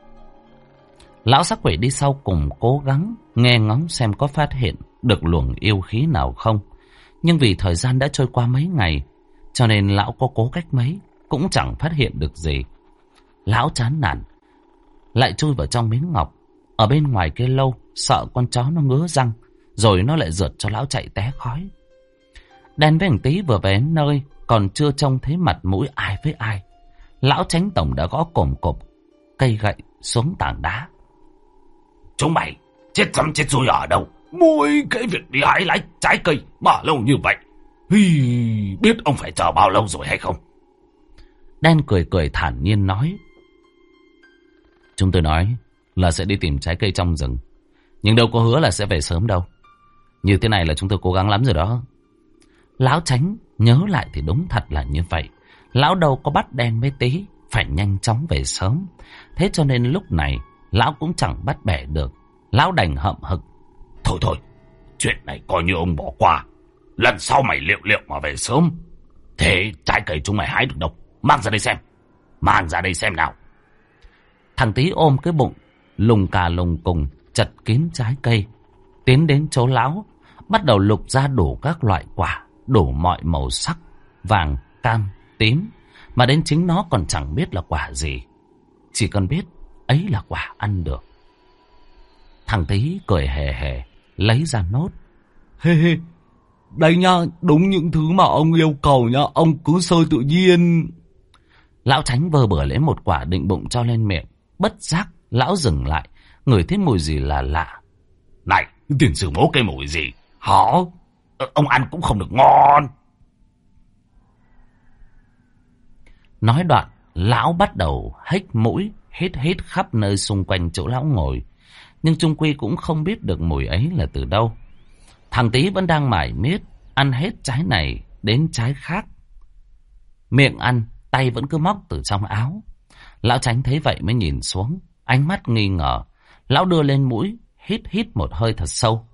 Lão sắc quỷ đi sau cùng cố gắng nghe ngóng xem có phát hiện được luồng yêu khí nào không. Nhưng vì thời gian đã trôi qua mấy ngày, cho nên lão có cố cách mấy cũng chẳng phát hiện được gì. Lão chán nản, lại chui vào trong miếng ngọc. Ở bên ngoài kia lâu, sợ con chó nó ngứa răng, rồi nó lại rượt cho lão chạy té khói. Đen với thằng Tý vừa về đến nơi, còn chưa trông thấy mặt mũi ai với ai. Lão Chánh Tổng đã gõ cồm cộp cây gậy xuống tảng đá. Chúng mày chết dẫm chết rồi ở đâu? Mỗi cái việc đi hái lái trái cây mà lâu như vậy. Biết ông phải chờ bao lâu rồi hay không? Đen cười cười thản nhiên nói. Chúng tôi nói là sẽ đi tìm trái cây trong rừng, nhưng đâu có hứa là sẽ về sớm đâu. Như thế này là chúng tôi cố gắng lắm rồi đó. Lão Chánh nhớ lại thì đúng thật là như vậy. Lão đâu có bắt Đen với Tý phải nhanh chóng về sớm. Thế cho nên lúc này lão cũng chẳng bắt bẻ được. Lão đành hậm hực. Thôi, chuyện này coi như ông bỏ qua. Lần sau mày liệu mà về sớm. Thế trái cây chúng mày hái được đâu? Mang ra đây xem nào. Thằng Tý ôm cái bụng lùng cà lùng cùng chật kín trái cây, tiến đến chỗ lão, bắt đầu lục ra đủ các loại quả, đủ mọi màu sắc, vàng, cam, tím, mà đến chính nó còn chẳng biết là quả gì, chỉ cần biết ấy là quả ăn được. Thằng Tý cười hề hề lấy ra nốt. Hê, đây nha, đúng những thứ mà ông yêu cầu nha, ông cứ sơi tự nhiên. Lão Chánh vơ bừa lấy một quả định bụng cho lên miệng. Bất giác lão dừng lại, ngửi thấy mùi gì là lạ. Này, tiền sử mố cái mùi gì? Hả? Ông ăn cũng không được ngon. Nói đoạn, lão bắt đầu hếch mũi, hít khắp nơi xung quanh chỗ lão ngồi. Nhưng chung quy cũng không biết được mùi ấy là từ đâu. Thằng Tý vẫn đang mải miết, ăn hết trái này đến trái khác. Miệng ăn, tay vẫn cứ móc từ trong áo. Lão Chánh thấy vậy mới nhìn xuống, ánh mắt nghi ngờ. Lão đưa lên mũi, hít một hơi thật sâu.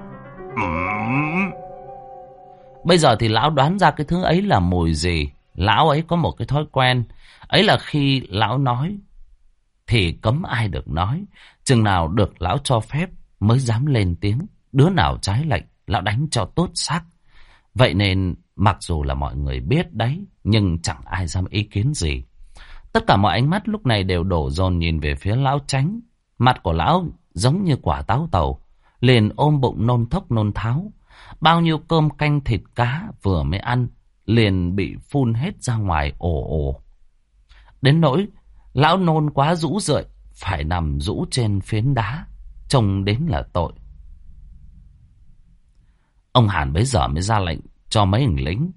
Bây giờ thì lão đoán ra cái thứ ấy là mùi gì. Lão ấy có một cái thói quen, ấy là khi lão nói thì cấm ai được nói. Chừng nào được lão cho phép mới dám lên tiếng. Đứa nào trái lệnh, lão đánh cho tốt xác. Vậy nên mặc dù là mọi người biết đấy, nhưng chẳng ai dám ý kiến gì. Tất cả mọi ánh mắt lúc này đều đổ dồn nhìn về phía lão Chánh. Mặt của lão giống như quả táo tàu, liền ôm bụng nôn thốc nôn tháo. Bao nhiêu cơm canh thịt cá vừa mới ăn liền bị phun hết ra ngoài ồ ồ. Đến nỗi lão nôn quá rũ rượi, phải nằm rũ trên phiến đá, trông đến là tội. Ông Hàn bấy giờ mới ra lệnh cho mấy hình lính.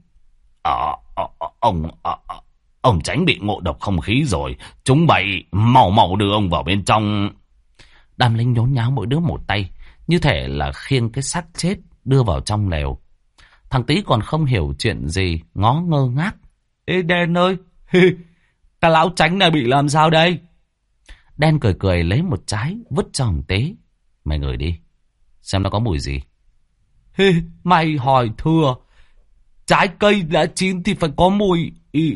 Ông Chánh bị ngộ độc không khí rồi. Chúng bày mau đưa ông vào bên trong. Đám lính nhốn nháo mỗi đứa một tay, như thể là khiêng cái xác chết đưa vào trong lều. Thằng Tý còn không hiểu chuyện gì, ngó ngơ ngác. Ê Đen ơi, cái lão Chánh này bị làm sao đây? Đen cười cười lấy một trái vứt cho thằng Tý. Mày ngửi đi, xem nó có mùi gì. Mày hỏi thừa. Trái cây đã chín thì phải có mùi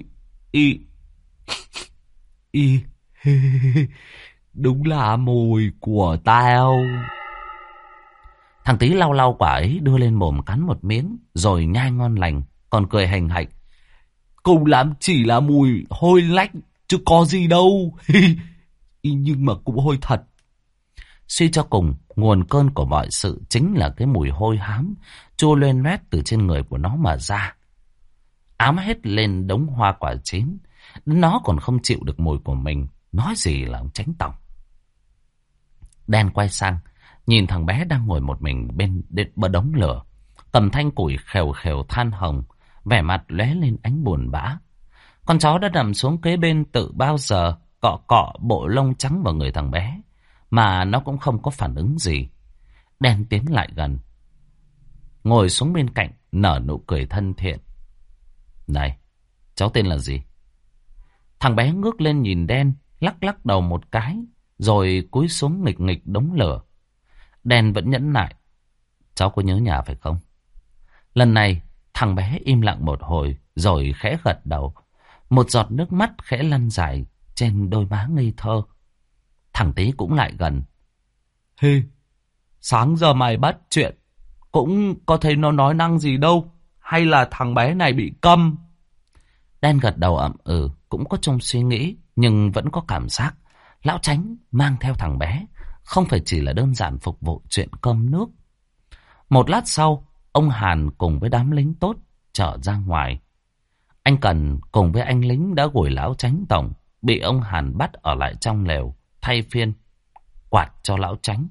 đúng là mùi của tao. Thằng Tý lau lau quả ấy đưa lên mồm cắn một miếng, rồi nhai ngon lành, còn cười hành hạch. Cùng lắm chỉ là mùi hôi lách, chứ có gì đâu. nhưng mà cũng hôi thật. Suy cho cùng, nguồn cơn của mọi sự chính là cái mùi hôi hám, chua loen loét từ trên người của nó mà ra. Ám hết lên đống hoa quả chín, nó còn không chịu được mùi của mình, nói gì là ông Chánh tổng. Đen quay sang, nhìn thằng bé đang ngồi một mình bên bờ đống lửa, cầm thanh củi khều khều than hồng, vẻ mặt lóe lên ánh buồn bã. Con chó đã nằm xuống kế bên tự bao giờ, cọ cọ bộ lông trắng vào người thằng bé, mà nó cũng không có phản ứng gì. Đen tiến lại gần, ngồi xuống bên cạnh, nở nụ cười thân thiện. Này, cháu tên là gì? Thằng bé ngước lên nhìn Đen, lắc lắc đầu một cái, rồi cúi xuống nghịch nghịch đống lửa. Đen vẫn nhẫn nại. Cháu có nhớ nhà phải không? Lần này, thằng bé im lặng một hồi, rồi khẽ gật đầu. Một giọt nước mắt khẽ lăn dài trên đôi má ngây thơ. Thằng Tý cũng lại gần. Hê, sáng giờ mày bắt chuyện, cũng có thấy nó nói năng gì đâu. Hay là thằng bé này bị câm? Đen gật đầu ậm ừ, cũng có trong suy nghĩ, nhưng vẫn có cảm giác lão Chánh mang theo thằng bé không phải chỉ là đơn giản phục vụ chuyện cơm nước. Một lát sau, ông Hàn cùng với đám lính tốt trở ra ngoài. Anh Cần cùng với anh lính đã gửi lão Chánh tổng bị ông Hàn bắt ở lại trong lều, thay phiên quạt cho lão Chánh.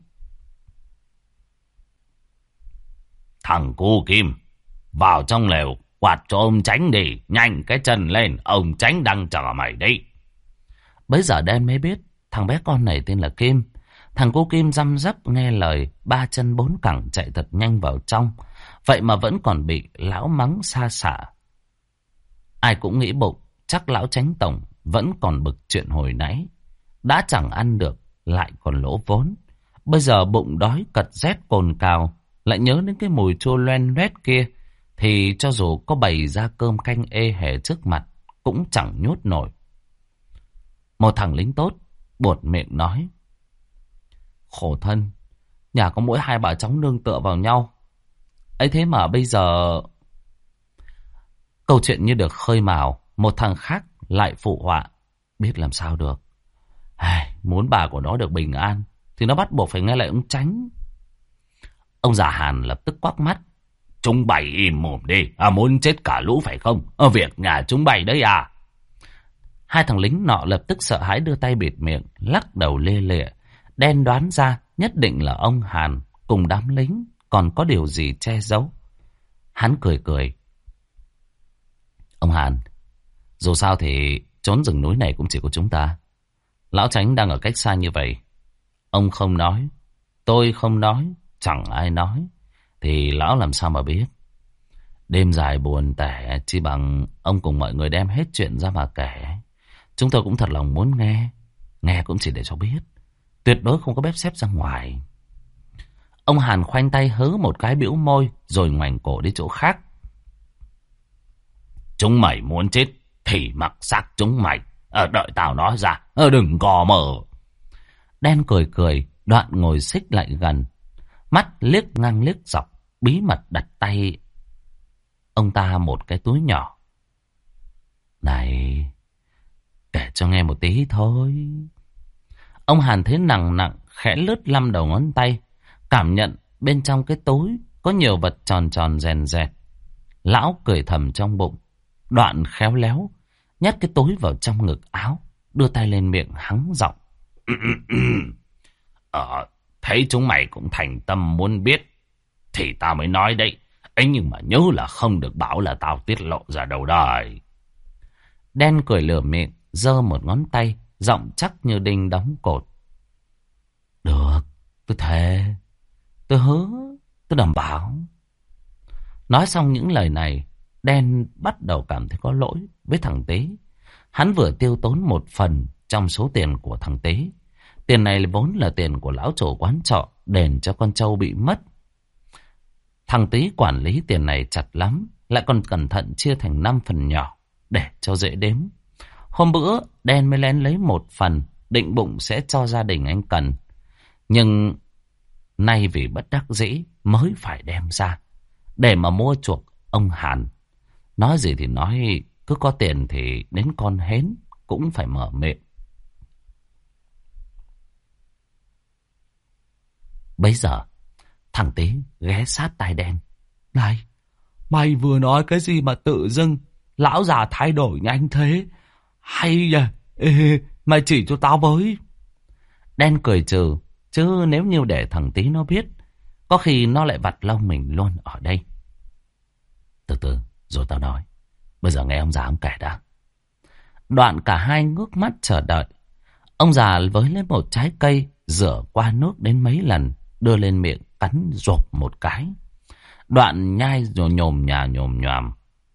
Thằng cu Kim, vào trong lều quạt cho ông Chánh đi, nhanh cái chân lên, ông Chánh đang chờ mày đi. Bấy giờ Đen mới biết thằng bé con này tên là Kim. Thằng cô Kim răm rắp nghe lời, ba chân bốn cẳng chạy thật nhanh vào trong, vậy mà vẫn còn bị lão mắng xa xả. Ai cũng nghĩ bụng chắc lão Chánh tổng vẫn còn bực chuyện hồi nãy, đã chẳng ăn được lại còn lỗ vốn. Bây giờ bụng đói cật rét cồn cào, lại nhớ đến cái mùi chua loen loét kia, thì cho dù có bày ra cơm canh ê hề trước mặt cũng chẳng nhốt nổi. Một thằng lính tốt buột miệng nói: Khổ thân, nhà có mỗi hai bà cháu nương tựa vào nhau, ấy thế mà bây giờ... Câu chuyện như được khơi mào, một thằng khác lại phụ họa: Biết làm sao được, muốn bà của nó được bình an thì nó bắt buộc phải nghe lại ông Chánh. Ông già Hàn lập tức quắc mắt: Chúng bày im mồm đi, muốn chết cả lũ phải không? Việc nhà chúng bày đấy à? Hai thằng lính nọ lập tức sợ hãi đưa tay bịt miệng, lắc đầu lê lịa. Đen đoán ra nhất định là ông Hàn cùng đám lính còn có điều gì che giấu. Hắn cười cười: Ông Hàn, dù sao thì trốn rừng núi này cũng chỉ có chúng ta. Lão Chánh đang ở cách xa như vậy, ông không nói, tôi không nói, chẳng ai nói, thì lão làm sao mà biết. Đêm dài buồn tẻ, chỉ bằng ông cùng mọi người đem hết chuyện ra mà kể. Chúng tôi cũng thật lòng muốn nghe, nghe cũng chỉ để cho biết, tuyệt đối không có bếp xếp ra ngoài. Ông Hàn khoanh tay hớ một cái bĩu môi, rồi ngoảnh cổ đi chỗ khác. Chúng mày muốn chết thì mặc xác chúng mày, đợi tao nói ra, đừng gò mờ. Đen cười cười, đoạn ngồi xích lại gần, mắt liếc ngang liếc dọc, bí mật đặt tay ông ta một cái túi nhỏ. Này, kể cho nghe một tí thôi. Ông Hàn thấy nặng nặng, khẽ lướt lăm đầu ngón tay, cảm nhận bên trong cái túi có nhiều vật tròn tròn rèn rẹt. Lão cười thầm trong bụng, đoạn khéo léo nhét cái túi vào trong ngực áo, đưa tay lên miệng hắng giọng: Thấy chúng mày cũng thành tâm muốn biết thì tao mới nói đấy. Ấy nhưng mà nhớ là không được bảo là tao tiết lộ ra đâu đời. Đen cười lửa miệng, giơ một ngón tay, giọng chắc như đinh đóng cột: Được, tôi thề, tôi hứa, tôi đảm bảo. Nói xong những lời này, Đen bắt đầu cảm thấy có lỗi với thằng Tế. Hắn vừa tiêu tốn một phần trong số tiền của thằng Tế. Tiền này vốn là tiền của lão chủ quán trọ đền cho con trâu bị mất. Thằng Tế quản lý tiền này chặt lắm, lại còn cẩn thận chia thành 5 phần nhỏ để cho dễ đếm. Hôm bữa Đen mới lén lấy một phần, định bụng sẽ cho gia đình anh Cần. Nhưng nay vì bất đắc dĩ mới phải đem ra để mà mua chuộc ông Hàn. Nói gì thì nói, cứ có tiền thì đến con hến cũng phải mở miệng. Bấy giờ thằng Tý ghé sát tai đen. Này, mày vừa nói cái gì mà tự dưng lão già thay đổi nhanh thế? Hay nhỉ? Ê, mày chỉ cho tao với. Đen cười trừ. Chứ nếu như để thằng Tý nó biết, có khi nó lại vặt lông mình luôn ở đây. Từ từ rồi tao nói. Bây giờ nghe ông già ông kể đã. Đoạn cả hai ngước mắt chờ đợi. Ông già với lấy một trái cây, rửa qua nước đến mấy lần, đưa lên miệng cắn rộp một cái. Đoạn nhai rồi nhồm nhòm.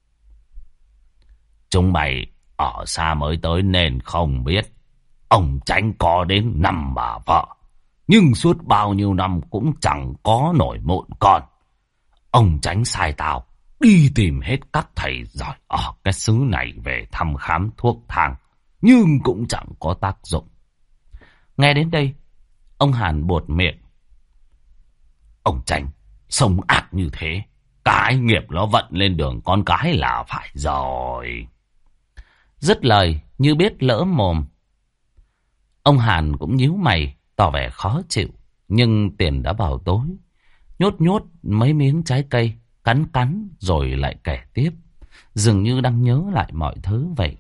Chúng mày ở xa mới tới nên không biết. Ông Chánh có đến 5 bà vợ, nhưng suốt bao nhiêu năm cũng chẳng có nổi một con. Ông Chánh sai tao đi tìm hết các thầy giỏi ở cái xứ này về thăm khám thuốc thang, nhưng cũng chẳng có tác dụng. Nghe đến đây, ông Hàn buột miệng. Ông Chánh sống ác như thế, cái nghiệp nó vận lên đường con cái là phải rồi. Dứt lời như biết lỡ mồm. Ông Hàn cũng nhíu mày, tỏ vẻ khó chịu, nhưng tiền đã vào tối. Nhốt mấy miếng trái cây, cắn rồi lại kể tiếp, dường như đang nhớ lại mọi thứ vậy.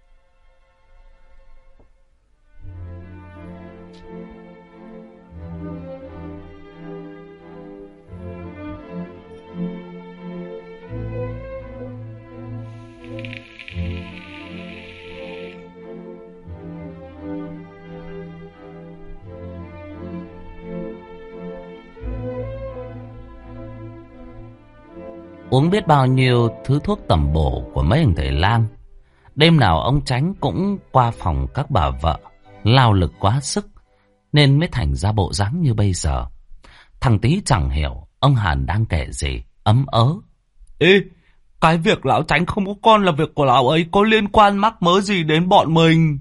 Uống biết bao nhiêu thứ thuốc tẩm bổ của mấy anh thầy lang. Đêm nào ông Chánh cũng qua phòng các bà vợ, lao lực quá sức, nên mới thành ra bộ dáng như bây giờ. Thằng Tý chẳng hiểu ông Hàn đang kể gì, ấm ớ. Ê, cái việc lão Chánh không có con là việc của lão ấy, có liên quan mắc mớ gì đến bọn mình?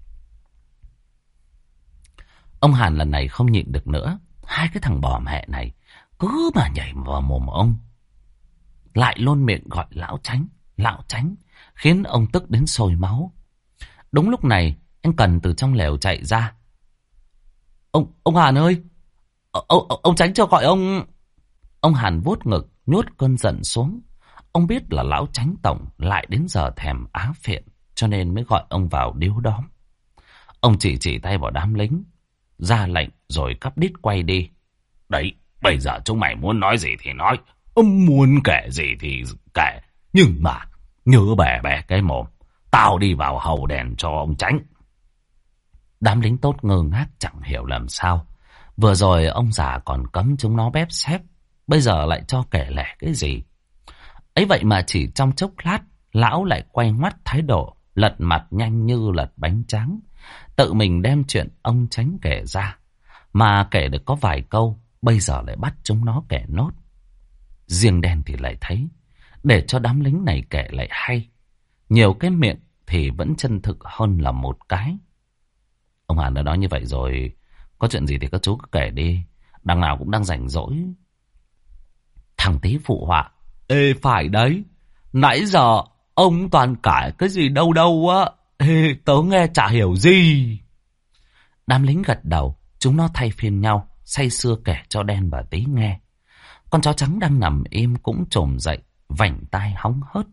Ông Hàn lần này không nhịn được nữa. Hai cái thằng bò mẹ này cứ mà nhảy vào mồm ông, lại luôn miệng gọi lão Chánh, khiến ông tức đến sôi máu. Đúng lúc này, anh Cần từ trong lều chạy ra. Ông Hàn ơi, ông Chánh cho gọi ông. Ông Hàn vuốt ngực, nhốt cơn giận xuống. Ông biết là lão Chánh tổng lại đến giờ thèm á phiện, cho nên mới gọi ông vào điếu đóm. Ông chỉ tay vào đám lính, ra lệnh rồi cắp đít quay đi. Đấy, bây giờ chúng mày muốn nói gì thì nói, muốn kể gì thì kể, nhưng mà nhớ bè cái mồm. Tao đi vào hầu đèn cho ông Chánh. Đám lính tốt ngơ ngác chẳng hiểu làm sao. Vừa rồi ông già còn cấm chúng nó bép xép, bây giờ lại cho kể lể cái gì. Ấy vậy mà chỉ trong chốc lát, lão lại quay ngoắt thái độ, lật mặt nhanh như lật bánh tráng, tự mình đem chuyện ông Chánh kể ra. Mà kể được có vài câu, bây giờ lại bắt chúng nó kể nốt. Riêng Đen thì lại thấy, để cho đám lính này kể lại hay, nhiều cái miệng thì vẫn chân thực hơn là một cái. Ông Hàn đã nói như vậy rồi, có chuyện gì thì các chú cứ kể đi, đằng nào cũng đang rảnh rỗi. Thằng Tý phụ họa. Ê, phải đấy, nãy giờ ông toàn cãi cái gì đâu á. Ê, tớ nghe chả hiểu gì. Đám lính gật đầu, chúng nó thay phiên nhau, say sưa kể cho Đen và Tý nghe. Con chó trắng đang nằm im cũng trồm dậy, vảnh tai hóng hớt.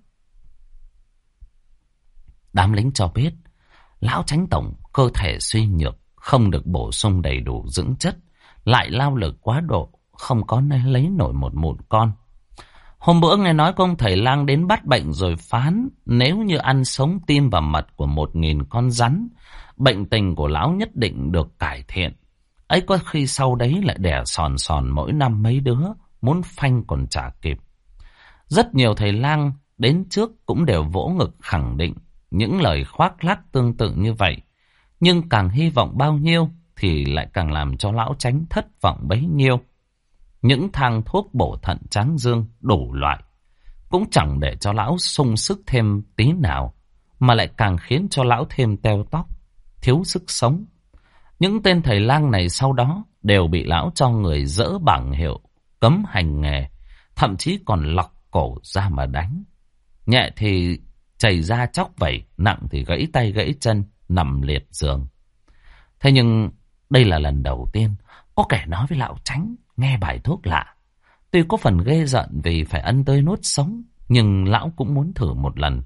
Đám lính cho biết, lão Chánh tổng cơ thể suy nhược, không được bổ sung đầy đủ dưỡng chất, lại lao lực quá độ, không có nơi lấy nổi một mụn con. Hôm bữa nghe nói công thầy lang đến bắt bệnh rồi phán, nếu như ăn sống tim và mật của 1.000 con rắn, bệnh tình của lão nhất định được cải thiện. Ấy có khi sau đấy lại đẻ sòn mỗi năm mấy đứa, muốn phanh còn chả kịp. Rất nhiều thầy lang đến trước cũng đều vỗ ngực khẳng định những lời khoác lác tương tự như vậy. Nhưng càng hy vọng bao nhiêu thì lại càng làm cho lão Chánh thất vọng bấy nhiêu. Những thang thuốc bổ thận tráng dương đủ loại cũng chẳng để cho lão sung sức thêm tí nào, mà lại càng khiến cho lão thêm teo tóc, thiếu sức sống. Những tên thầy lang này sau đó đều bị lão cho người dỡ bảng hiệu, cấm hành nghề, thậm chí còn lọc cổ ra mà đánh. Nhẹ thì chảy ra chóc vẩy, nặng thì gãy tay gãy chân, nằm liệt giường. Thế nhưng đây là lần đầu tiên Có kẻ nói với lão Chánh nghe bài thuốc lạ. Tuy có phần ghê giận vì phải ăn tươi nuốt sống, nhưng lão cũng muốn thử một lần.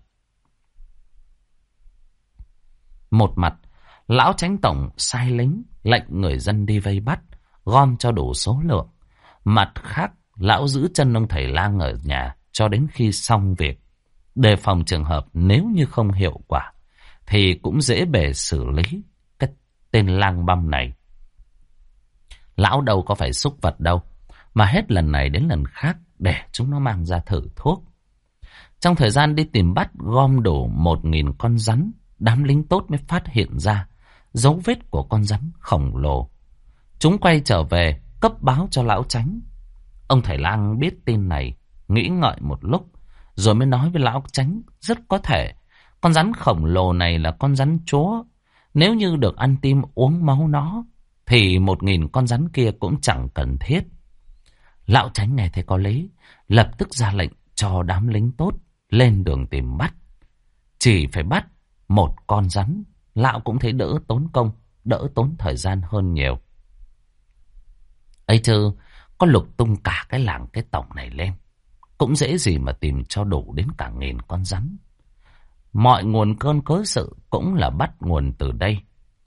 Một mặt, lão Chánh tổng sai lính lệnh người dân đi vây bắt, gom cho đủ số lượng. Mặt khác, lão giữ chân ông thầy lang ở nhà cho đến khi xong việc, đề phòng trường hợp nếu như không hiệu quả thì cũng dễ bề xử lý cái tên lang băm này. Lão đâu có phải xúc vật đâu, mà hết lần này đến lần khác để chúng nó mang ra thử thuốc. Trong thời gian đi tìm bắt gom đủ 1.000 con rắn, đám lính tốt mới phát hiện ra dấu vết của con rắn khổng lồ. Chúng quay trở về cấp báo cho lão Chánh. Ông thầy lang biết tin này, nghĩ ngợi một lúc, rồi mới nói với lão Chánh rất có thể con rắn khổng lồ này là con rắn chúa. Nếu như được ăn tim uống máu nó, thì 1.000 con rắn kia cũng chẳng cần thiết. Lão Chánh nghe thấy có lý, lập tức ra lệnh cho đám lính tốt lên đường tìm bắt. Chỉ phải bắt một con rắn, lão cũng thấy đỡ tốn công, đỡ tốn thời gian hơn nhiều. Ấy chứ, có lục tung cả cái làng cái tổng này lên, cũng dễ gì mà tìm cho đủ đến cả 1.000 con rắn. Mọi nguồn cơn cớ sự cũng là bắt nguồn từ đây.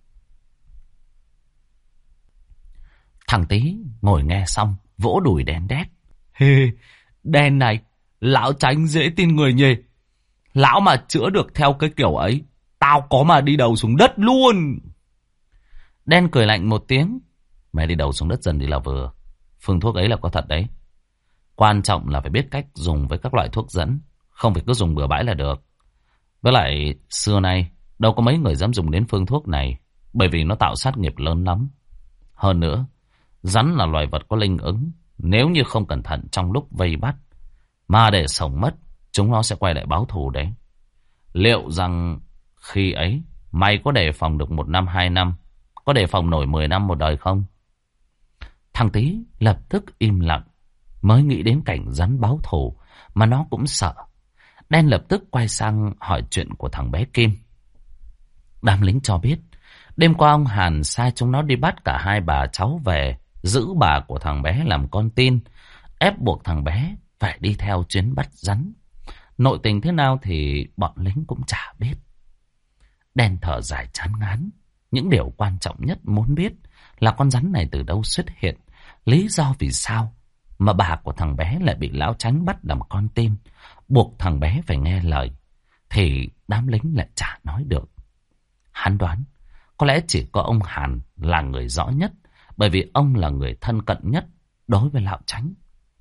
Thằng Tý ngồi nghe xong, vỗ đùi đen đét. Hê, đen này, lão Chánh dễ tin người nhỉ. Lão mà chữa được theo cái kiểu ấy, tao có mà đi đầu xuống đất luôn. Đen cười lạnh một tiếng. Mày đi đầu xuống đất dần đi là vừa. Phương thuốc ấy là có thật đấy. Quan trọng là phải biết cách dùng với các loại thuốc dẫn, không phải cứ dùng bừa bãi là được. Với lại xưa nay đâu có mấy người dám dùng đến phương thuốc này, bởi vì nó tạo sát nghiệp lớn lắm. Hơn nữa, rắn là loài vật có linh ứng. Nếu như không cẩn thận trong lúc vây bắt mà để sống mất, chúng nó sẽ quay lại báo thù đấy. Liệu rằng khi ấy mày có đề phòng được 1 năm 2 năm, có đề phòng nổi 10 năm một đời không? Thằng Tý lập tức im lặng, mới nghĩ đến cảnh rắn báo thù mà nó cũng sợ. Đen lập tức quay sang hỏi chuyện của thằng bé Kim. Đám lính cho biết đêm qua ông Hàn sai chúng nó đi bắt cả 2 bà cháu về, giữ bà của thằng bé làm con tin, ép buộc thằng bé phải đi theo chuyến bắt rắn. Nội tình thế nào thì bọn lính cũng chả biết. Đen thở dài chán ngán. Những điều quan trọng nhất muốn biết là con rắn này từ đâu xuất hiện, lý do vì sao mà bà của thằng bé lại bị lão Chánh bắt làm con tin, buộc thằng bé phải nghe lời, thì đám lính lại chả nói được. Hắn đoán có lẽ chỉ có ông Hàn là người rõ nhất, bởi vì ông là người thân cận nhất đối với lão Chánh.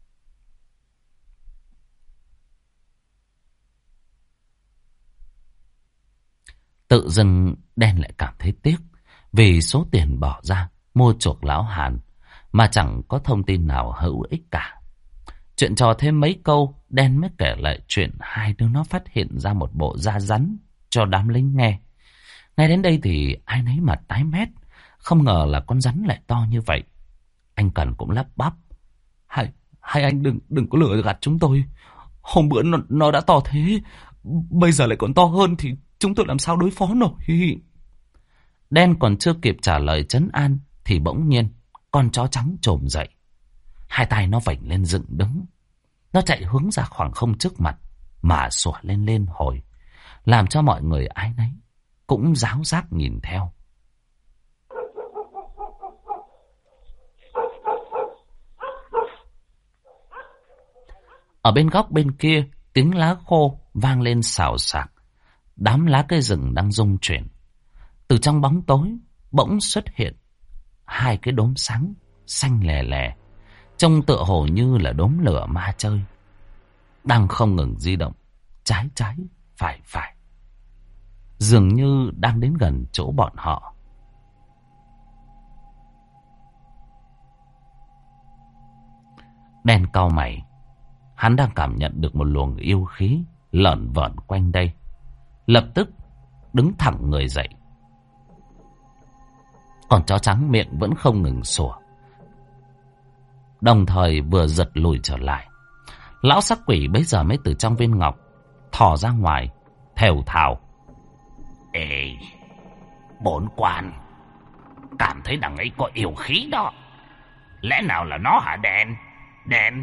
Tự dưng Đen lại cảm thấy tiếc vì số tiền bỏ ra mua chuộc lão Hàn mà chẳng có thông tin nào hữu ích cả. Chuyện trò thêm mấy câu, Đen mới kể lại chuyện 2 đứa nó phát hiện ra một bộ da rắn cho đám lính nghe. Ngay đến đây thì ai nấy mặt tái mét, không ngờ là con rắn lại to như vậy. Anh Cần cũng lắp bắp. Hai anh đừng có lừa gạt chúng tôi. Hôm bữa nó đã to thế, bây giờ lại còn to hơn thì chúng tôi làm sao đối phó nổi. Đen còn chưa kịp trả lời trấn an thì bỗng nhiên con chó trắng trồm dậy. 2 tay nó vểnh lên dựng đứng. Nó chạy hướng ra khoảng không trước mặt mà sủa lên hồi, làm cho mọi người ai nấy cũng ráo rác nhìn theo. Ở bên góc bên kia, tiếng lá khô vang lên xào xạc. Đám lá cây rừng đang rung chuyển. Từ trong bóng tối bỗng xuất hiện 2 cái đốm sáng xanh lè lè, trông tựa hồ như là đốm lửa ma chơi, đang không ngừng di động trái phải, dường như đang đến gần chỗ bọn họ. Đen cau mày, hắn đang cảm nhận được một luồng yêu khí lởn vởn quanh đây, lập tức đứng thẳng người dậy. Còn chó trắng miệng vẫn không ngừng sủa, đồng thời vừa giật lùi trở lại. Lão sắc quỷ bấy giờ mới từ trong viên ngọc thò ra ngoài, thều thào: Ê, 4 quan, cảm thấy đằng ấy có yêu khí đó. Lẽ nào là nó hả Đen? Đen?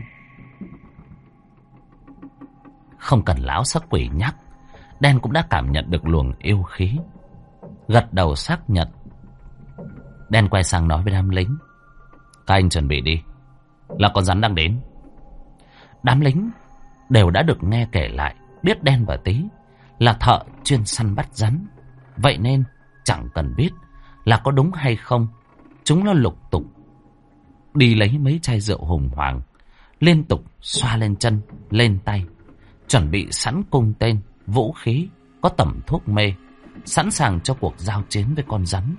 Không cần lão sắc quỷ nhắc, Đen cũng đã cảm nhận được luồng yêu khí. Gật đầu xác nhận. Đen quay sang nói với đám lính: các anh chuẩn bị đi, là con rắn đang đến. Đám lính đều đã được nghe kể lại, biết Đen và Tí là thợ chuyên săn bắt rắn. Vậy nên chẳng cần biết là có đúng hay không, chúng nó lục tục đi lấy mấy chai rượu hùng hoàng, liên tục xoa lên chân, lên tay, chuẩn bị sẵn cung tên, vũ khí, có tẩm thuốc mê, sẵn sàng cho cuộc giao chiến với con rắn.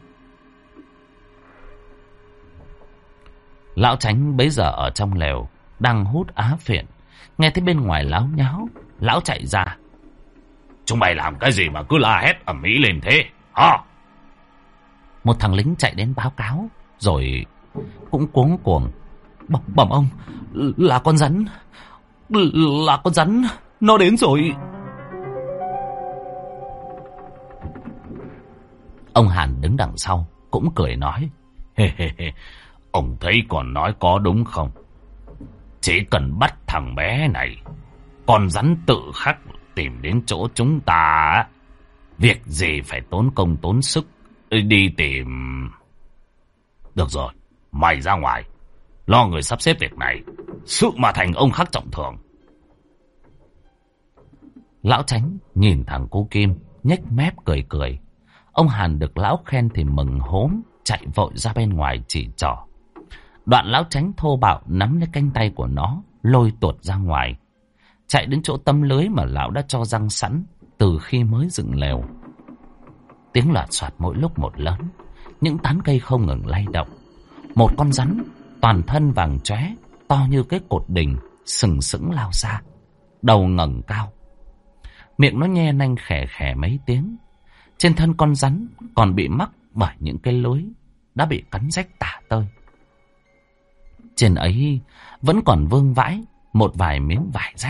Lão Chánh bấy giờ ở trong lều đang hút á phiện, nghe thấy bên ngoài láo nháo, lão chạy ra. Chúng mày làm cái gì mà cứ la hét ầm ĩ lên thế hả? Một thằng lính chạy đến báo cáo, rồi cũng cuống cuồng: bẩm ông, là con rắn, là con rắn, nó đến rồi. Ông Hàn đứng đằng sau cũng cười nói: ông thấy còn nói có đúng không? Chỉ cần bắt thằng bé này, con rắn tự khắc tìm đến chỗ chúng ta. Việc gì phải tốn công tốn sức đi tìm. Được rồi, mày ra ngoài lo người sắp xếp việc này, sự mà thành ông khắc trọng thưởng. Lão Chánh nhìn thằng cô Kim, nhếch mép cười cười. Ông Hàn được lão khen thì mừng hốm, chạy vội ra bên ngoài chỉ trỏ. Đoạn lão Chánh thô bạo nắm lấy cánh tay của nó, lôi tuột ra ngoài, chạy đến chỗ tấm lưới mà lão đã cho răng sẵn từ khi mới dựng lều. Tiếng loạt soạt mỗi lúc một lớn, những tán cây không ngừng lay động. Một con rắn toàn thân vàng chóe, to như cái cột đình, sừng sững lao ra, đầu ngẩng cao, miệng nó nhe nanh khè khè mấy tiếng. Trên thân con rắn còn bị mắc bởi những cái lưới đã bị cắn rách tả tơi. Trên ấy vẫn còn vương vãi một vài miếng vải rách.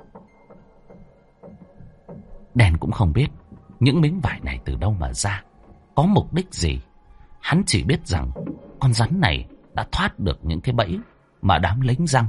Đen cũng không biết những miếng vải này từ đâu mà ra, có mục đích gì. Hắn chỉ biết rằng con rắn này đã thoát được những cái bẫy mà đám lính giăng.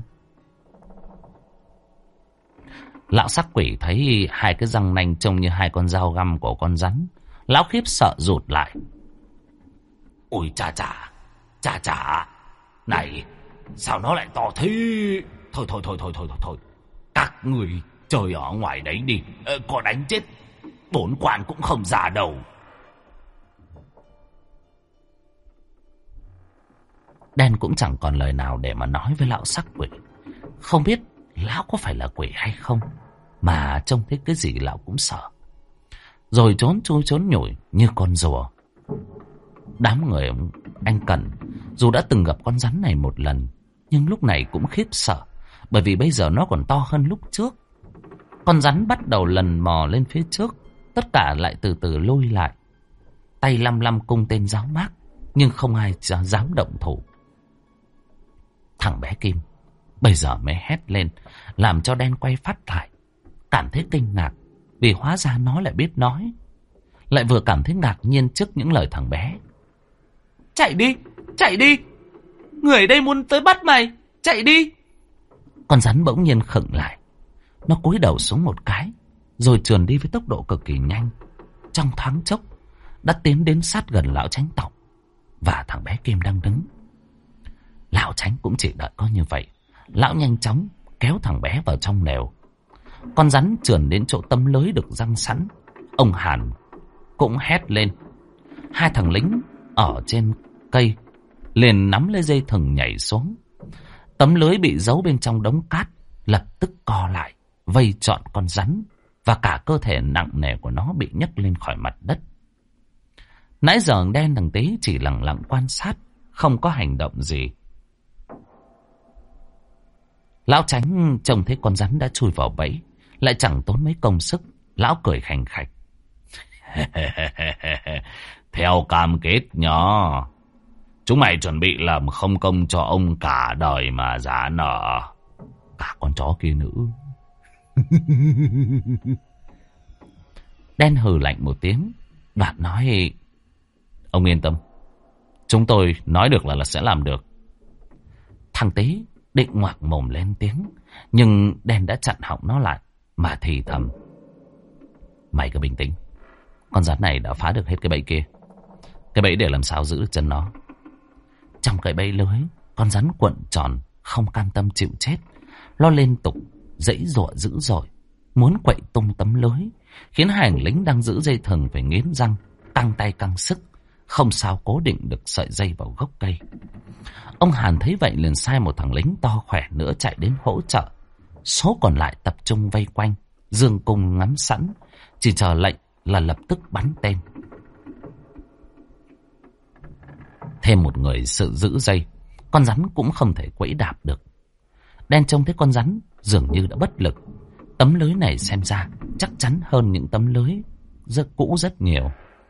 Lão sắc quỷ thấy hai cái răng nanh trông như hai con dao găm của con rắn, lão khiếp sợ rụt lại. Ôi chà chà, này, sao nó lại to thế? Thôi. Các người chơi ở ngoài đấy đi, có đánh chết 4 quan cũng không ra đâu. Đen cũng chẳng còn lời nào để mà nói với lão sắc quỷ. Không biết lão có phải là quỷ hay không, mà trông thấy cái gì lão cũng sợ, rồi trốn chui trốn nhủi như con rùa. Đám người anh Cần dù đã từng gặp con rắn này một lần, nhưng lúc này cũng khiếp sợ, bởi vì bây giờ nó còn to hơn lúc trước. Con rắn bắt đầu lần mò lên phía trước, tất cả lại từ từ lôi lại, tay lăm lăm cung tên giáo mác, nhưng không ai dám động thủ. Thằng bé Kim bây giờ mới hét lên, làm cho Đen quay phát lại, cảm thấy kinh ngạc, vì hóa ra nó lại biết nói, lại vừa cảm thấy ngạc nhiên trước những lời thằng bé. Chạy đi, người ở đây muốn tới bắt mày, chạy đi. Con rắn bỗng nhiên khựng lại, nó cúi đầu xuống một cái, rồi trườn đi với tốc độ cực kỳ nhanh. Trong thoáng chốc đã tiến đến sát gần lão Chánh Tộc và thằng bé Kim đang đứng. Lão Chánh cũng chỉ đợi có như vậy, lão nhanh chóng kéo thằng bé vào trong lều. Con rắn trườn đến chỗ tấm lưới được giăng sẵn, ông Hàn cũng hét lên. Hai thằng lính ở trên cây liền nắm lấy dây thừng nhảy xuống. Tấm lưới bị giấu bên trong đống cát lập tức co lại, vây trọn con rắn, và cả cơ thể nặng nề của nó bị nhấc lên khỏi mặt đất. Nãy giờ Đen thằng Tí chỉ lặng lặng quan sát, không có hành động gì. Lão Chánh trông thấy con rắn đã chui vào bẫy, lại chẳng tốn mấy công sức, lão cười khành khạch. Theo cam kết nhỏ, chúng mày chuẩn bị làm không công cho ông cả đời mà giá nợ. Cả con chó kia nữa. Đen hừ lạnh một tiếng, đoạn nói: ông yên tâm, chúng tôi nói được là sẽ làm được. Thằng Tý định ngoạc mồm lên tiếng, nhưng đen đã chặn họng nó lại mà thì thầm: mày cứ bình tĩnh, con rắn này đã phá được hết cái bẫy kia. Cái bẫy để làm sao giữ được chân nó. Trong cái bẫy lưới, con rắn cuộn tròn không cam tâm chịu chết. Nó liên tục giãy giụa dữ dội, muốn quậy tung tấm lưới, khiến hai hành lính đang giữ dây thừng phải nghiến răng, căng tay căng sức, không sao cố định được sợi dây vào gốc cây. Ông Hàn thấy vậy liền sai một thằng lính to khỏe nữa chạy đến hỗ trợ. Số còn lại tập trung vây quanh, dương cung ngắm sẵn, chỉ chờ lệnh là lập tức bắn tên. Thêm một người sự giữ dây, con rắn cũng không thể quẫy đạp được. Đen trông thấy con rắn dường như đã bất lực. Tấm lưới này xem ra chắc chắn hơn những tấm lưới rất cũ rất nhiều.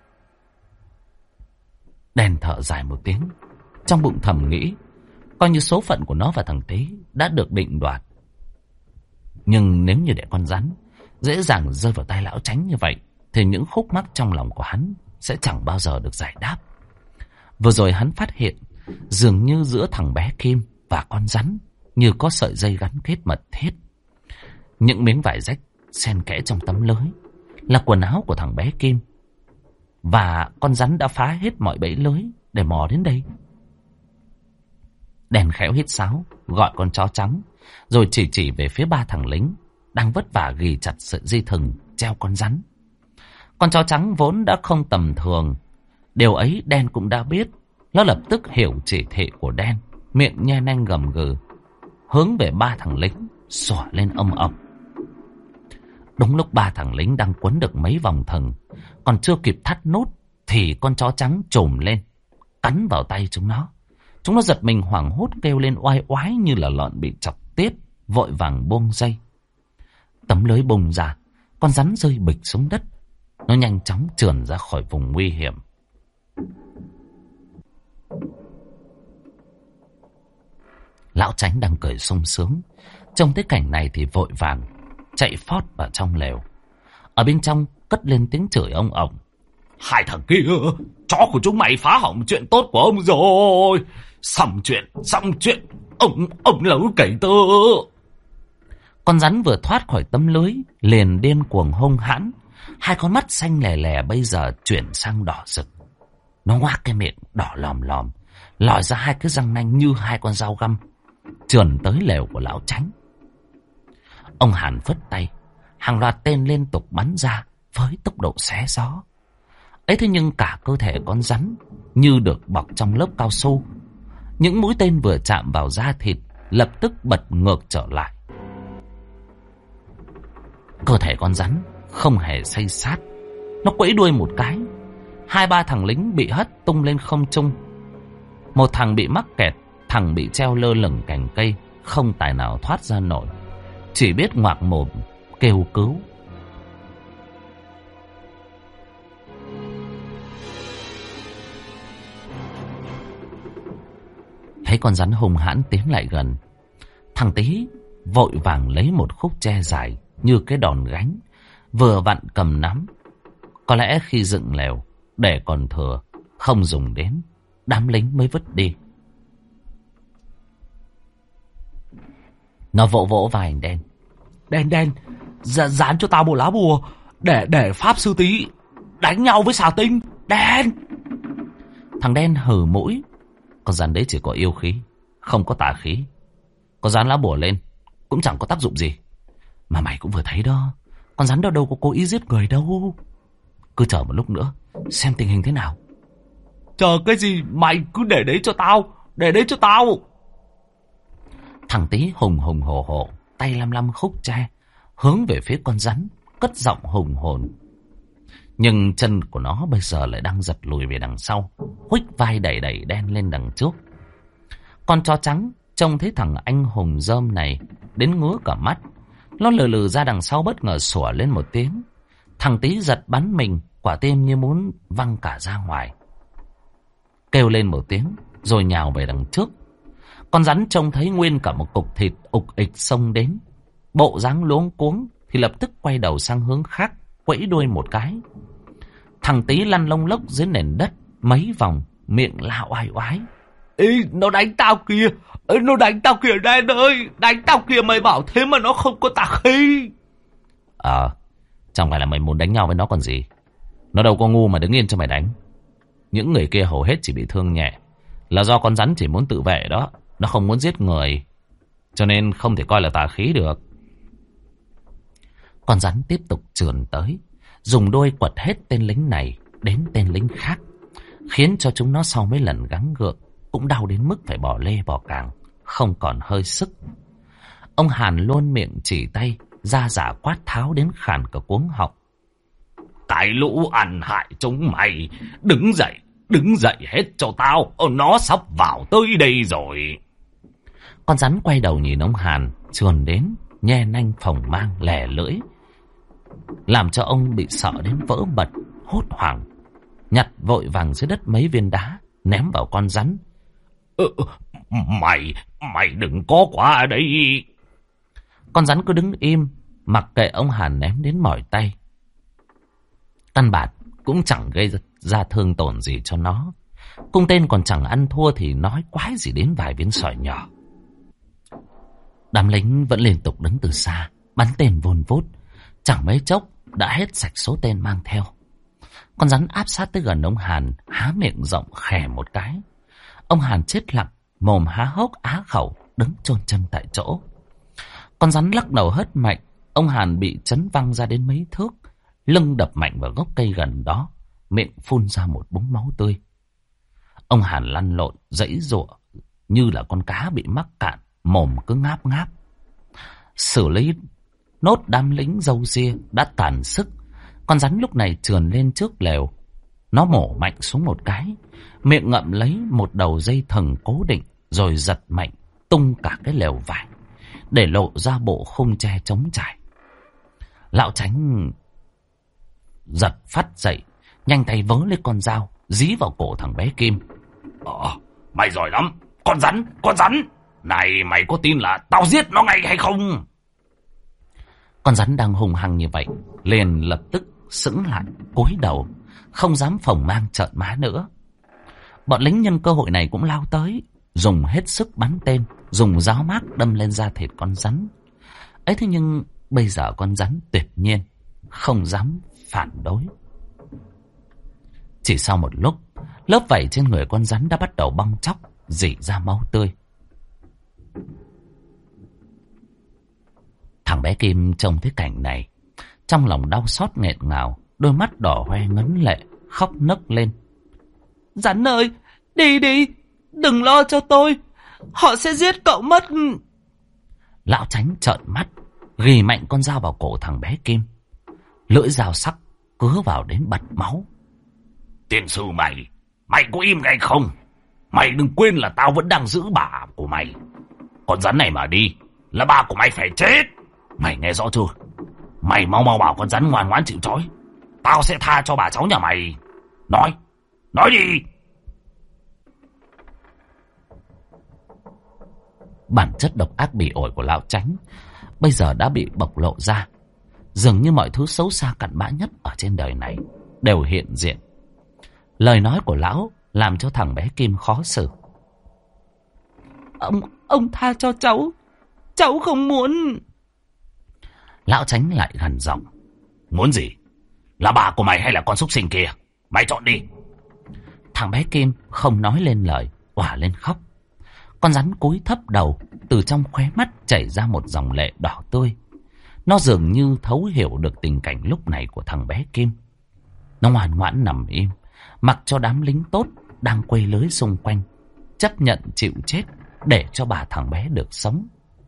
Đen thở dài một tiếng, trong bụng thầm nghĩ, coi như số phận của nó và thằng Tế đã được định đoạt. Nhưng nếu như để con rắn dễ dàng rơi vào tay lão Chánh như vậy, thì những khúc mắc trong lòng của hắn sẽ chẳng bao giờ được giải đáp. Vừa rồi hắn phát hiện, dường như giữa thằng bé Kim và con rắn như có sợi dây gắn kết mật thiết. Những miếng vải rách xen kẽ trong tấm lưới là quần áo của thằng bé Kim, và con rắn đã phá hết mọi bẫy lưới để mò đến đây. Đèn khéo hít sáo gọi con chó trắng, rồi chỉ về phía ba thằng lính đang vất vả ghi chặt sợi dây thừng treo con rắn. Con chó trắng vốn đã không tầm thường, điều ấy Đen cũng đã biết. Nó lập tức hiểu chỉ thị của Đen, miệng nhe nanh gầm gừ, hướng về ba thằng lính xỏ lên âm ầm. Đúng lúc ba thằng lính đang quấn được mấy vòng thừng, còn chưa kịp thắt nút, thì con chó trắng trồm lên, cắn vào tay chúng nó. Chúng nó giật mình hoảng hốt kêu lên oai oái như là lợn bị chọc tiết, vội vàng buông dây. Tấm lưới bung ra, con rắn rơi bịch xuống đất. Nó nhanh chóng trườn ra khỏi vùng nguy hiểm. Lão Chánh đang cười sung sướng, trông thấy cảnh này thì vội vàng chạy phót vào trong lều. Ở bên trong cất lên tiếng chửi ông ổng: hai thằng kia, chó của chúng mày phá hỏng chuyện tốt của ông rồi. Xong chuyện, ông là cẩy tơ. Con rắn vừa thoát khỏi tấm lưới liền điên cuồng hung hãn. Hai con mắt xanh lè lè bây giờ chuyển sang đỏ rực. Nó ngoác cái miệng đỏ lòm lòm, lòi ra hai cái răng nanh như hai con dao găm, trườn tới lều của lão Chánh. Ông Hàn phất tay, hàng loạt tên liên tục bắn ra với tốc độ xé gió. Ấy thế nhưng cả cơ thể con rắn như được bọc trong lớp cao su. Những mũi tên vừa chạm vào da thịt lập tức bật ngược trở lại. Cơ thể con rắn không hề xây sát, nó quẫy đuôi một cái, hai ba thằng lính bị hất tung lên không trung. Một thằng bị mắc kẹt, thằng bị treo lơ lửng cành cây, không tài nào thoát ra nổi, chỉ biết ngoạc mồm kêu cứu. Thấy con rắn hung hãn tiến lại gần, thằng Tý vội vàng lấy một khúc tre dài như cái đòn gánh, vừa vặn cầm nắm. Có lẽ khi dựng lều để còn thừa không dùng đến, đám lính mới vứt đi. Nó vỗ vỗ vai anh Đen: Đen, dán cho tao một lá bùa để pháp sư Tý đánh nhau với xà tinh. Đen. Thằng Đen hừ mũi: con rắn đấy chỉ có yêu khí, không có tà khí. Có dán lá bùa lên cũng chẳng có tác dụng gì. Mà mày cũng vừa thấy đó, con rắn đâu có cố ý giết người đâu. Cứ chờ một lúc nữa xem tình hình thế nào. Chờ cái gì, mày cứ để đấy cho tao. Thằng Tý hùng hổ hổ, tay lăm khúc tre, hướng về phía con rắn, cất giọng hùng hồn. Nhưng chân của nó bây giờ lại đang giật lùi về đằng sau, huých vai đẩy Đen lên đằng trước. Con chó trắng trông thấy thằng anh hùng rơm này đến ngứa cả mắt. Nó lừ ra đằng sau, bất ngờ sủa lên một tiếng. Thằng Tý giật bắn mình, quả tim như muốn văng cả ra ngoài. Kêu lên một tiếng rồi nhào về đằng trước. Con rắn trông thấy nguyên cả một cục thịt ục ịch xông đến, bộ dáng luống cuống thì lập tức quay đầu sang hướng khác, quẫy đuôi một cái. Thằng Tý lăn lông lốc dưới nền đất mấy vòng, miệng la oai oái: Ê, nó đánh tao kìa. Ê, nó đánh tao kìa Đen ơi. Đánh tao kìa, mày bảo thế mà nó không có tà khí. Chẳng phải là mày muốn đánh nhau với nó còn gì. Nó đâu có ngu mà đứng yên cho mày đánh. Những người kia hầu hết chỉ bị thương nhẹ, là do con rắn chỉ muốn tự vệ đó. Nó không muốn giết người, cho nên không thể coi là tà khí được. Con rắn tiếp tục trườn tới, dùng đuôi quật hết tên lính này đến tên lính khác, khiến cho chúng nó sau mấy lần gắng gượng cũng đau đến mức phải bỏ lê bỏ càng, không còn hơi sức. Ông Hàn luôn miệng chỉ tay, da dả quát tháo đến khàn cả cuống họng. Cái lũ ăn hại chúng mày, đứng dậy hết cho tao, nó sắp vào tới đây rồi. Con rắn quay đầu nhìn ông Hàn, trườn đến, nhe nanh phồng mang lè lưỡi, làm cho ông bị sợ đến vỡ bật, hốt hoảng, nhặt vội vàng dưới đất mấy viên đá, ném vào con rắn. Mày đừng có qua đây. Con rắn cứ đứng im, mặc kệ ông Hàn ném đến mỏi tay. Căn bản cũng chẳng gây ra thương tổn gì cho nó. Cung tên còn chẳng ăn thua thì nói quái gì đến vài viên sỏi nhỏ. Đám lính vẫn liên tục đứng từ xa, bắn tên vun vút. Chẳng mấy chốc đã hết sạch số tên mang theo. Con rắn áp sát tới gần ông Hàn, há miệng rộng khè một cái. Ông Hàn chết lặng, mồm há hốc á khẩu, đứng chôn chân tại chỗ. Con rắn lắc đầu hất mạnh, ông Hàn bị chấn văng ra đến mấy thước, lưng đập mạnh vào gốc cây gần đó, miệng phun ra một búng máu tươi. Ông Hàn lăn lộn, giãy giụa như là con cá bị mắc cạn, mồm cứ ngáp ngáp. Xử lý nốt đám lính râu ria đã tàn sức, con rắn lúc này trườn lên trước lều. Nó mổ mạnh xuống một cái, miệng ngậm lấy một đầu dây thừng cố định, rồi giật mạnh tung cả cái lều vải, để lộ ra bộ khung tre trống trải. Lão Chánh giật phát dậy, nhanh tay vớ lấy con dao, dí vào cổ thằng bé Kim. Mày giỏi lắm, con rắn. Này, mày có tin là tao giết nó ngay hay không? Con rắn đang hùng hăng như vậy, liền lập tức sững lại, cúi đầu, không dám phồng mang trợn má nữa. Bọn lính nhân cơ hội này cũng lao tới, dùng hết sức bắn tên, dùng giáo mác đâm lên da thịt con rắn. Ấy thế nhưng bây giờ con rắn tuyệt nhiên không dám phản đối. Chỉ sau một lúc, lớp vảy trên người con rắn đã bắt đầu bong tróc, rỉ ra máu tươi. Thằng bé Kim trông thấy cảnh này, trong lòng đau xót nghẹn ngào, đôi mắt đỏ hoe ngấn lệ, khóc nấc lên. Rắn ơi, đi, đừng lo cho tôi, họ sẽ giết cậu mất. Lão Chánh trợn mắt, ghì mạnh con dao vào cổ thằng bé Kim. Lưỡi dao sắc cứa vào đến bật máu. Tiên sư mày có im ngay không? Mày đừng quên là tao vẫn đang giữ bà của mày. Con rắn này mà đi là bà của mày phải chết. Mày nghe rõ chưa? Mày mau bảo con rắn ngoan ngoãn chịu trói. Tao sẽ tha cho bà cháu nhà mày. Nói đi. Bản chất độc ác bỉ ổi của Lão Chánh bây giờ đã bị bộc lộ ra. Dường như mọi thứ xấu xa cặn bã nhất ở trên đời này đều hiện diện. Lời nói của lão làm cho thằng bé Kim khó xử. Ông tha cho cháu không muốn. Lão Chánh lại gằn giọng. Muốn gì? Là bà của mày hay là con súc sinh kia? Mày chọn đi. Thằng bé Kim không nói lên lời, òa lên khóc. Con rắn cúi thấp đầu, từ trong khóe mắt chảy ra một dòng lệ đỏ tươi. Nó dường như thấu hiểu được tình cảnh lúc này của thằng bé Kim. Nó ngoan ngoãn nằm im, mặc cho đám lính tốt đang quây lưới xung quanh chấp nhận chịu chết để cho bà thằng bé được sống.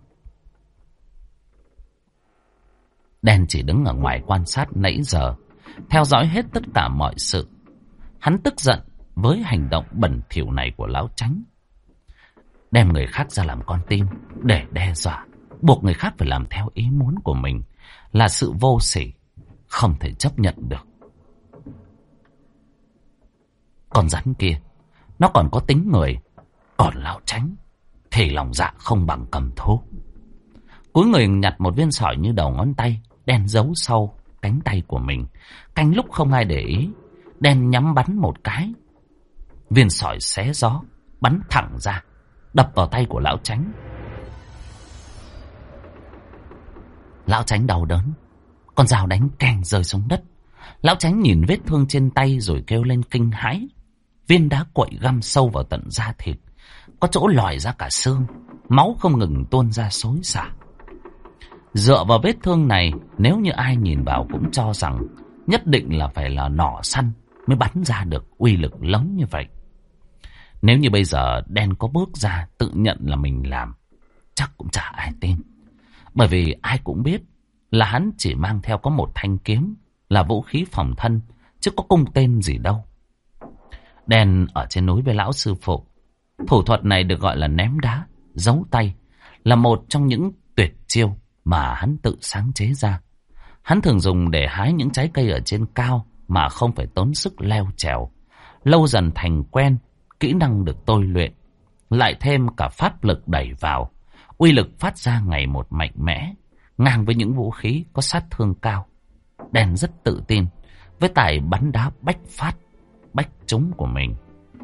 Đen chỉ đứng ở ngoài quan sát nãy giờ, theo dõi hết tất cả mọi sự. Hắn tức giận với hành động bẩn thỉu này của Lão Chánh. Đem người khác ra làm con tin để đe dọa, buộc người khác phải làm theo ý muốn của mình là sự vô sỉ, không thể chấp nhận được. Con rắn kia, nó còn có tính người, còn Lão Chánh thì lòng dạ không bằng cầm thú. Cúi người nhặt một viên sỏi như đầu ngón tay, Đen giấu sau cánh tay của mình. Canh lúc không ai để ý, Đen nhắm bắn một cái. Viên sỏi xé gió, bắn thẳng ra, đập vào tay của lão Chánh. Lão Chánh đau đớn, con dao đánh keng rơi xuống đất. Lão Chánh nhìn vết thương trên tay rồi kêu lên kinh hãi. Viên đá quậy găm sâu vào tận da thịt, có chỗ lòi ra cả xương, máu không ngừng tuôn ra xối xả. Dựa vào vết thương này, nếu như ai nhìn vào cũng cho rằng nhất định là phải là nỏ săn mới bắn ra được uy lực lớn như vậy. Nếu như bây giờ Đen có bước ra tự nhận là mình làm, chắc cũng chả ai tin. Bởi vì ai cũng biết là hắn chỉ mang theo có một thanh kiếm là vũ khí phòng thân, chứ có cung tên gì đâu. Đen ở trên núi với lão sư phụ. Thủ thuật này được gọi là ném đá, giấu tay, là một trong những tuyệt chiêu mà hắn tự sáng chế ra. Hắn thường dùng để hái những trái cây ở trên cao mà không phải tốn sức leo trèo. Lâu dần thành quen, kỹ năng được tôi luyện, lại thêm cả pháp lực đẩy vào, uy lực phát ra ngày một mạnh mẽ, ngang với những vũ khí có sát thương cao. Đen rất tự tin với tài bắn đá bách phát, bách trúng của mình.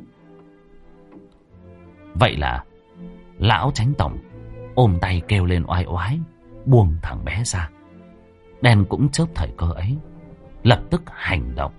Vậy là lão Chánh tổng ôm tay kêu lên oai oái, buông thằng bé ra. Đen cũng chớp thời cơ ấy, lập tức hành động.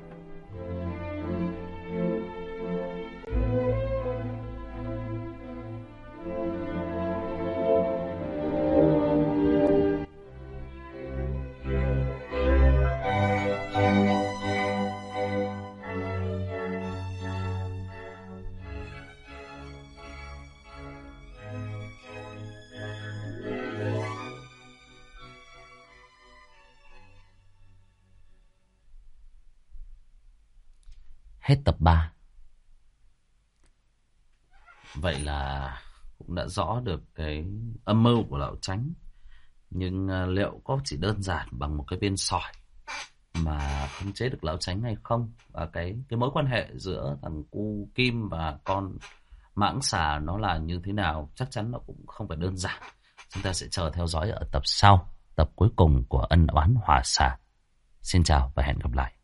Hết tập 3. Vậy là cũng đã rõ được cái âm mưu của lão Chánh. Nhưng liệu có chỉ đơn giản bằng một cái viên sỏi mà khống chế được lão Chánh hay không? Và cái mối quan hệ giữa thằng cu Kim và con mãng xà nó là như thế nào? Chắc chắn nó cũng không phải đơn giản. Chúng ta sẽ chờ theo dõi ở tập sau, tập cuối cùng của Ân Oán Hỏa Xà. Xin chào và hẹn gặp lại.